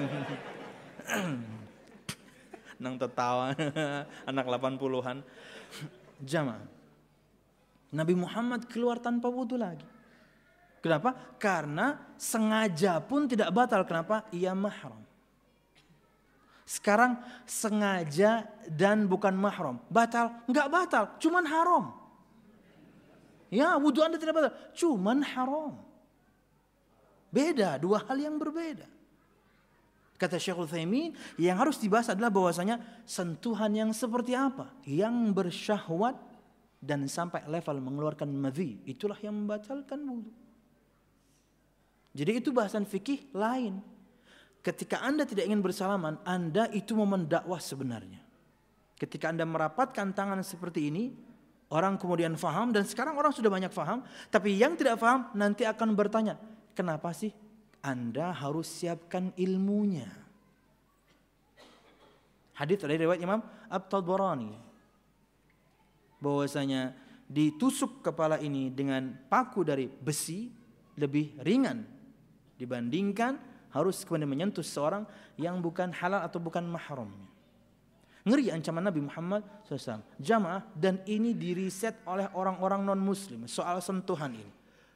Nang tertawa anak delapan puluhan. Jamaah. Nabi Muhammad keluar tanpa wudu lagi. Kenapa? Karena sengaja pun tidak batal. Kenapa? Ia mahram. Sekarang sengaja dan bukan mahram. Batal? Enggak batal, cuman haram. Ya, wudu Anda tidak batal, cuman haram. Beda, dua hal yang berbeda. Kata Syekhul Utsaimin, yang harus dibahas adalah bahwasanya sentuhan yang seperti apa? Yang bersyahwat dan sampai level mengeluarkan madhi. Itulah yang membatalkan wudu. Jadi itu bahasan fikih lain. Ketika Anda tidak ingin bersalaman, Anda itu mau mendakwah sebenarnya. Ketika Anda merapatkan tangan seperti ini, orang kemudian faham, dan sekarang orang sudah banyak faham, tapi yang tidak faham nanti akan bertanya, kenapa sih? Anda harus siapkan ilmunya. Hadits dari riwayat Imam At-Tabarani, bahwasanya ditusuk kepala ini dengan paku dari besi lebih ringan dibandingkan harus kemudian menyentuh seorang yang bukan halal atau bukan mahramnya. Ngeri ancaman Nabi Muhammad shallallahu alaihi wasallam. Jamaah, dan ini diriset oleh orang-orang non-muslim soal sentuhan ini.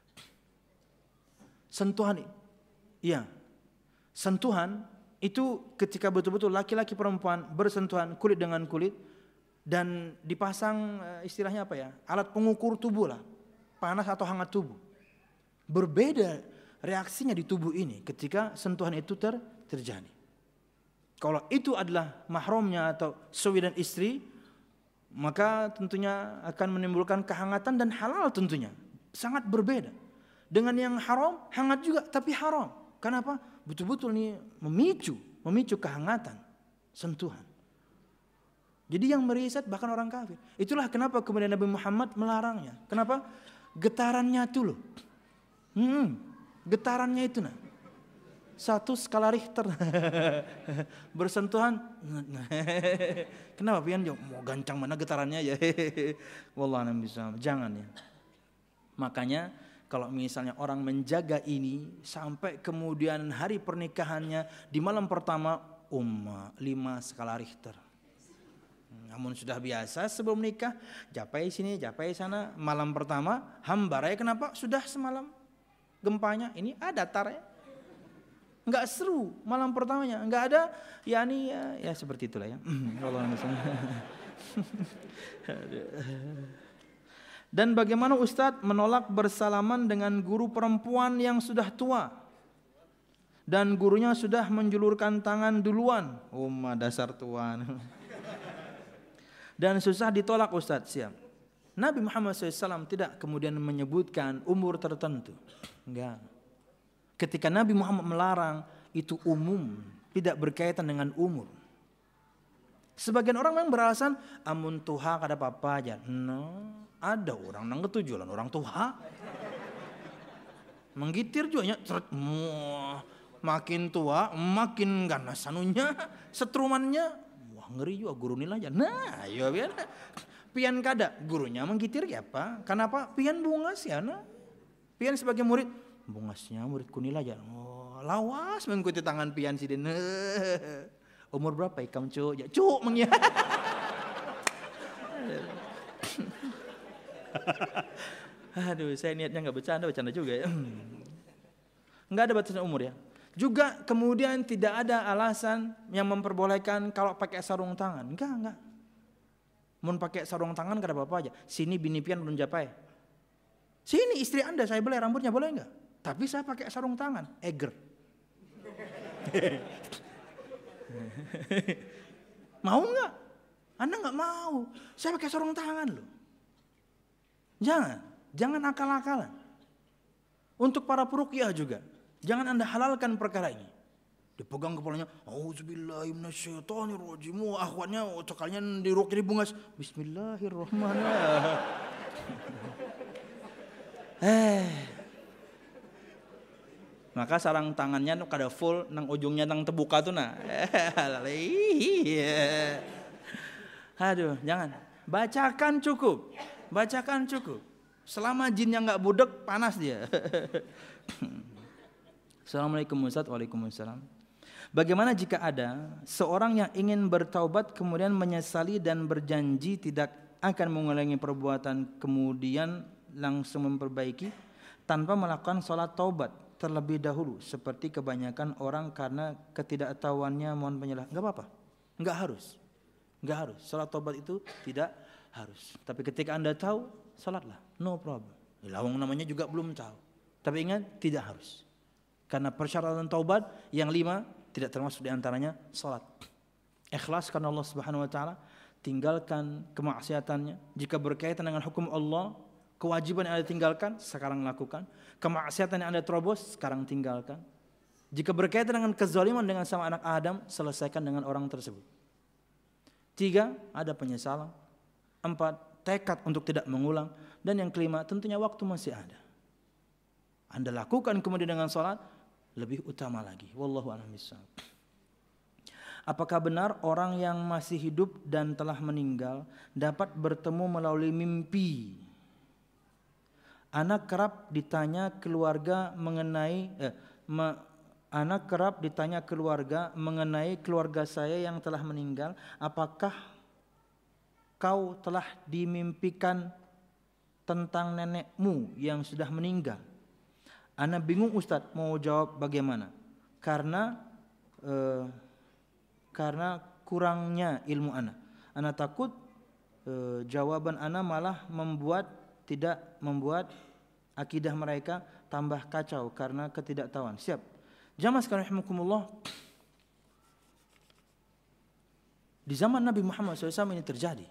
Sentuhan ini. Ya, sentuhan itu ketika betul-betul laki-laki perempuan bersentuhan kulit dengan kulit dan dipasang istilahnya apa ya, alat pengukur tubuh lah, panas atau hangat tubuh. Berbeda reaksinya di tubuh ini ketika sentuhan itu ter, terjadi. Kalau itu adalah mahramnya atau suami dan istri, maka tentunya akan menimbulkan kehangatan dan halal tentunya. Sangat berbeda. Dengan yang haram, hangat juga tapi haram. Kenapa? Betul-betul nih memicu, memicu kehangatan, sentuhan. Jadi yang meriset bahkan orang kafir. Itulah kenapa kemudian Nabi Muhammad melarangnya. Kenapa? Getarannya itu loh. Hmm, getarannya itu nah. Satu skala Richter. Bersentuhan. Kenapa pian mau gancang mana getarannya ya. Wallah a'lam bishawab. Jangan ya. Makanya kalau misalnya orang menjaga ini sampai kemudian hari pernikahannya di malam pertama umma lima skala Richter. Namun sudah biasa sebelum nikah japai sini japai sana, malam pertama hambarai kenapa sudah semalam gempanya ini ada tar ya. Enggak seru malam pertamanya, enggak ada yakni ya, ya seperti itulah ya. Dan bagaimana Ustadz menolak bersalaman dengan guru perempuan yang sudah tua dan gurunya sudah menjulurkan tangan duluan, umma dasar tuan. Dan susah ditolak Ustadz, siap. Nabi Muhammad shallallahu alaihi wasallam tidak kemudian menyebutkan umur tertentu, enggak. Ketika Nabi Muhammad melarang itu umum, tidak berkaitan dengan umur. Sebagian orang memang beralasan amun tuha kada apa-apa aja. No, ada orang nang ketujuan orang tuha. Menggitir juga nya, makin tua makin ganas anunya, setrumannya. Wah ngeri juga guru nilai aja. Nah, ya biar pian kada gurunya menggitir ya apa? Kenapa? Pian bungas ya nah. Pian sebagai murid bungasnya muridku nilai aja. Oh, lawas mengikuti tangan pian si den. Umur berapa ikam cu? Ya cu mengya. Aduh, saya niatnya enggak bercanda, bercanda juga ya. Enggak ada batasan umur ya. Juga kemudian tidak ada alasan yang memperbolehkan kalau pakai sarung tangan. Enggak, enggak. Mun pakai sarung tangan kada apa-apa aja. Sini bini pian belum japai. Sini istri Anda saya belai rambutnya boleh enggak? Tapi saya pakai sarung tangan, eger. Mau enggak? Anda enggak mau. Saya pakai sarung tangan loh. Jangan, jangan akal-akalan. Untuk para peruqyah juga, jangan Anda halalkan perkara ini. Dipegang kepalanya, auzubillahi minasyaitonirrajim. Akhwatnya cokalnya diruqyah dibungas. Bismillahirrahmanirrahim. Eh. Maka sarang tangannya tuh kada full, nang ujungnya nang terbuka tuh nah. Aduh, jangan. Bacakan cukup. Bacakan cukup. Selama jinnya enggak budek, panas dia. Assalamualaikum Ustaz. Waalaikumsalam. Bagaimana jika ada seorang yang ingin bertaubat kemudian menyesali dan berjanji tidak akan mengulangi perbuatan kemudian langsung memperbaiki tanpa melakukan sholat taubat terlebih dahulu seperti kebanyakan orang karena ketidaktahuannya mohon penjelasan. Enggak apa-apa. Enggak harus. Enggak harus. Salat taubat itu tidak harus. Tapi ketika Anda tahu, salatlah. No problem. Lawang namanya juga belum tahu. Tapi ingat tidak harus. Karena persyaratan taubat yang lima tidak termasuk di antaranya salat. Ikhlas karena Allah Subhanahu wa taala, tinggalkan kemaksiatannya. Jika berkaitan dengan hukum Allah, kewajiban yang Anda tinggalkan, sekarang lakukan. Kemaksiatan yang Anda terobos, sekarang tinggalkan. Jika berkaitan dengan kezaliman dengan sama anak Adam, selesaikan dengan orang tersebut. Tiga, ada penyesalan. Empat, tekad untuk tidak mengulang. Dan yang kelima, tentunya waktu masih ada. Anda lakukan kemudian dengan sholat, lebih utama lagi. Wallahu a'lam bishawab. Apakah benar orang yang masih hidup dan telah meninggal dapat bertemu melalui mimpi? Anak kerap ditanya keluarga mengenai eh, me, anak kerap ditanya keluarga mengenai keluarga saya yang telah meninggal, apakah kau telah dimimpikan tentang nenekmu yang sudah meninggal? Ana bingung Ustadz mau jawab bagaimana? Karena eh, karena kurangnya ilmu ana. Ana takut eh, jawaban ana malah membuat tidak membuat akidah mereka tambah kacau karena ketidaktahuan. Siap. Jamaah sekalian rahimakumullah. Di zaman Nabi Muhammad shallallahu alaihi wasallam ini terjadi.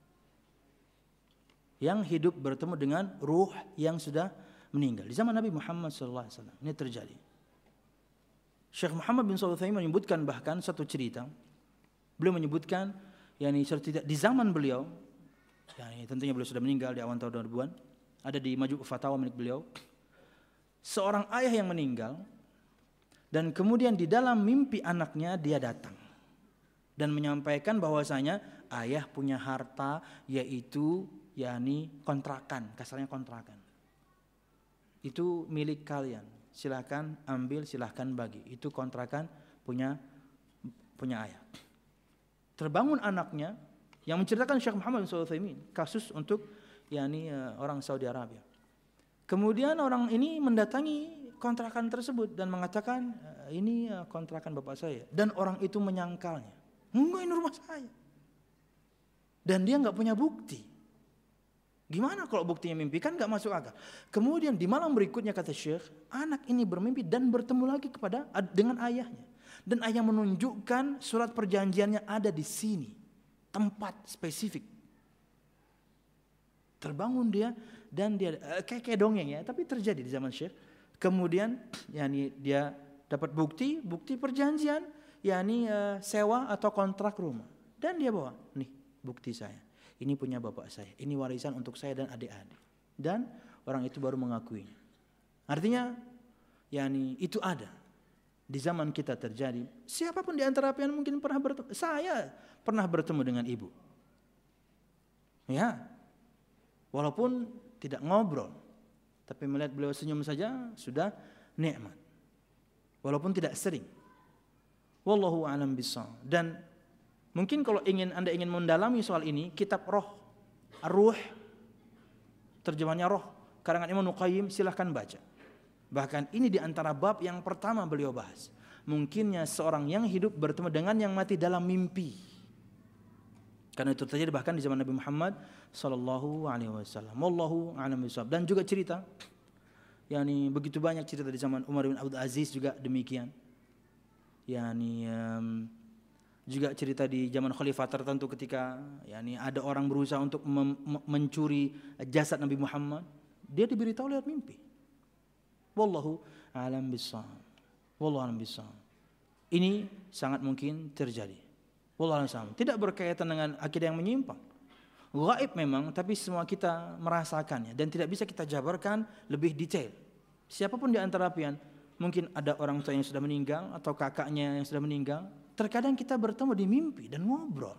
Yang hidup bertemu dengan ruh yang sudah meninggal. Di zaman Nabi Muhammad shallallahu alaihi wasallam ini terjadi. Syekh Muhammad bin Shalih Al-Utsaimin menyebutkan bahkan satu cerita. Beliau menyebutkan yakni cerita di zaman beliau, yakni tentunya beliau sudah meninggal di awal tahun dua ribuan, ada di Majmu' Fatawa milik beliau. Seorang ayah yang meninggal Dan kemudian di dalam mimpi anaknya dia datang dan menyampaikan bahwasanya ayah punya harta, yaitu yakni kontrakan, kasarnya kontrakan. Itu milik kalian. Silakan ambil, silakan bagi. Itu kontrakan punya punya ayah. Terbangun anaknya yang menceritakan Syekh Muhammad bin Shalih Al-Utsaimin kasus untuk yakni uh, orang Saudi Arabia. Kemudian orang ini mendatangi kontrakan tersebut dan mengatakan ini uh, kontrakan bapak saya, dan orang itu menyangkalnya. Enggak, ini rumah saya. Dan dia enggak punya bukti. Gimana kalau buktinya mimpi? Kan enggak masuk akal. Kemudian di malam berikutnya kata Syekh, anak ini bermimpi dan bertemu lagi kepada dengan ayahnya. Dan ayah menunjukkan surat perjanjiannya ada di sini, tempat spesifik. Terbangun dia dan dia kayak kayak dongeng ya, tapi terjadi di zaman Syekh. Kemudian yakni dia dapat bukti, bukti perjanjian, yakni uh, sewa atau kontrak rumah. Dan dia bawa, nih bukti saya. Ini punya bapak saya. Ini warisan untuk saya dan adik-adik. Dan orang itu baru mengakuinya. Artinya yakni itu ada. Di zaman kita terjadi. Siapapun di antara kalian mungkin pernah bertemu. Saya pernah bertemu dengan ibu. Ya. Walaupun tidak ngobrol. Tapi melihat beliau senyum saja sudah nikmat. Walaupun tidak sering. Wallahu a'lam bishawab. Dan mungkin kalau ingin Anda ingin mendalami soal ini, kitab Roh, Ar-Ruh, terjemahannya Roh, karangan Imam Nuqayyim, silahkan baca. Bahkan ini di antara bab yang pertama beliau bahas. Mungkinnya seorang yang hidup bertemu dengan yang mati dalam mimpi. Karena itu terjadi bahkan di zaman Nabi Muhammad sallallahu alaihi wasallam. Wallahu a'lam bishawab. Dan juga cerita, yakni begitu banyak cerita di zaman Umar bin Abdul Aziz juga demikian. yakni um, juga cerita di zaman khalifah tertentu ketika yakni ada orang berusaha untuk mem- mencuri jasad Nabi Muhammad, dia diberitahu lewat mimpi. Wallahu a'lam bishawab. Wallahu a'lam bishawab. Ini sangat mungkin terjadi. Wallahu a'lam bishawab. Tidak berkaitan dengan akidah yang menyimpang. Gaib memang, tapi semua kita merasakannya dan tidak bisa kita jabarkan lebih detail. Siapapun di antara pian, mungkin ada orang tua yang sudah meninggal atau kakaknya yang sudah meninggal. Terkadang kita bertemu di mimpi dan ngobrol.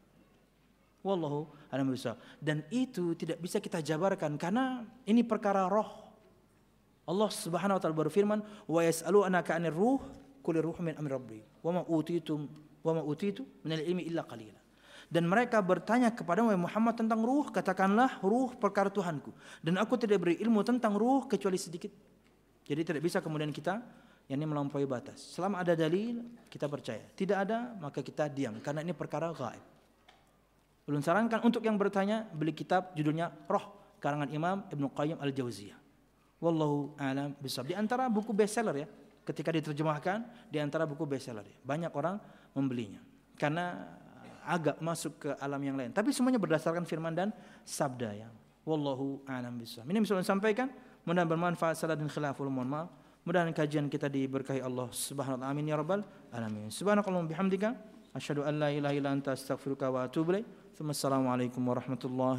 Wallahu a'lam bishawab. Dan itu tidak bisa kita jabarkan karena ini perkara roh. Allah Subhanahu wa taala berfirman, "Wa yas'alunaka 'anir ruh, qul ruhu min amri rabbi, wa ma utitum wa ma utitu minal ilmi illa qalila." Dan mereka bertanya kepada Muhammad tentang ruh, katakanlah ruh perkara Tuhanku, dan aku tidak beri ilmu tentang ruh kecuali sedikit. Jadi tidak bisa kemudian kita yang ini melampaui batas. Selama ada dalil kita percaya, tidak ada maka kita diam karena ini perkara gaib. Ulun sarankan untuk yang bertanya beli kitab judulnya Roh, karangan Imam Ibnu Qayyim Al-Jauziyah. Wallahu a'lam bishawab. Di antara buku bestseller ya, ketika diterjemahkan di antara buku bestseller ya. Banyak orang membelinya karena agak masuk ke alam yang lain. Tapi semuanya berdasarkan firman dan sabda ya. Wallahu a'lam bishawab. Ini bisa saya sampaikan, mudah-mudahan bermanfaat. Salah dan khilaful, mohon maaf. Mudah-mudahan kajian kita diberkahi Allah Subhanahu wa taala. Amin ya rabbal alamin. Subhanakallahumma bihamdika asyhadu an la ilaha illa anta astaghfiruka wa atubu ilaik. Assalamualaikum warahmatullahi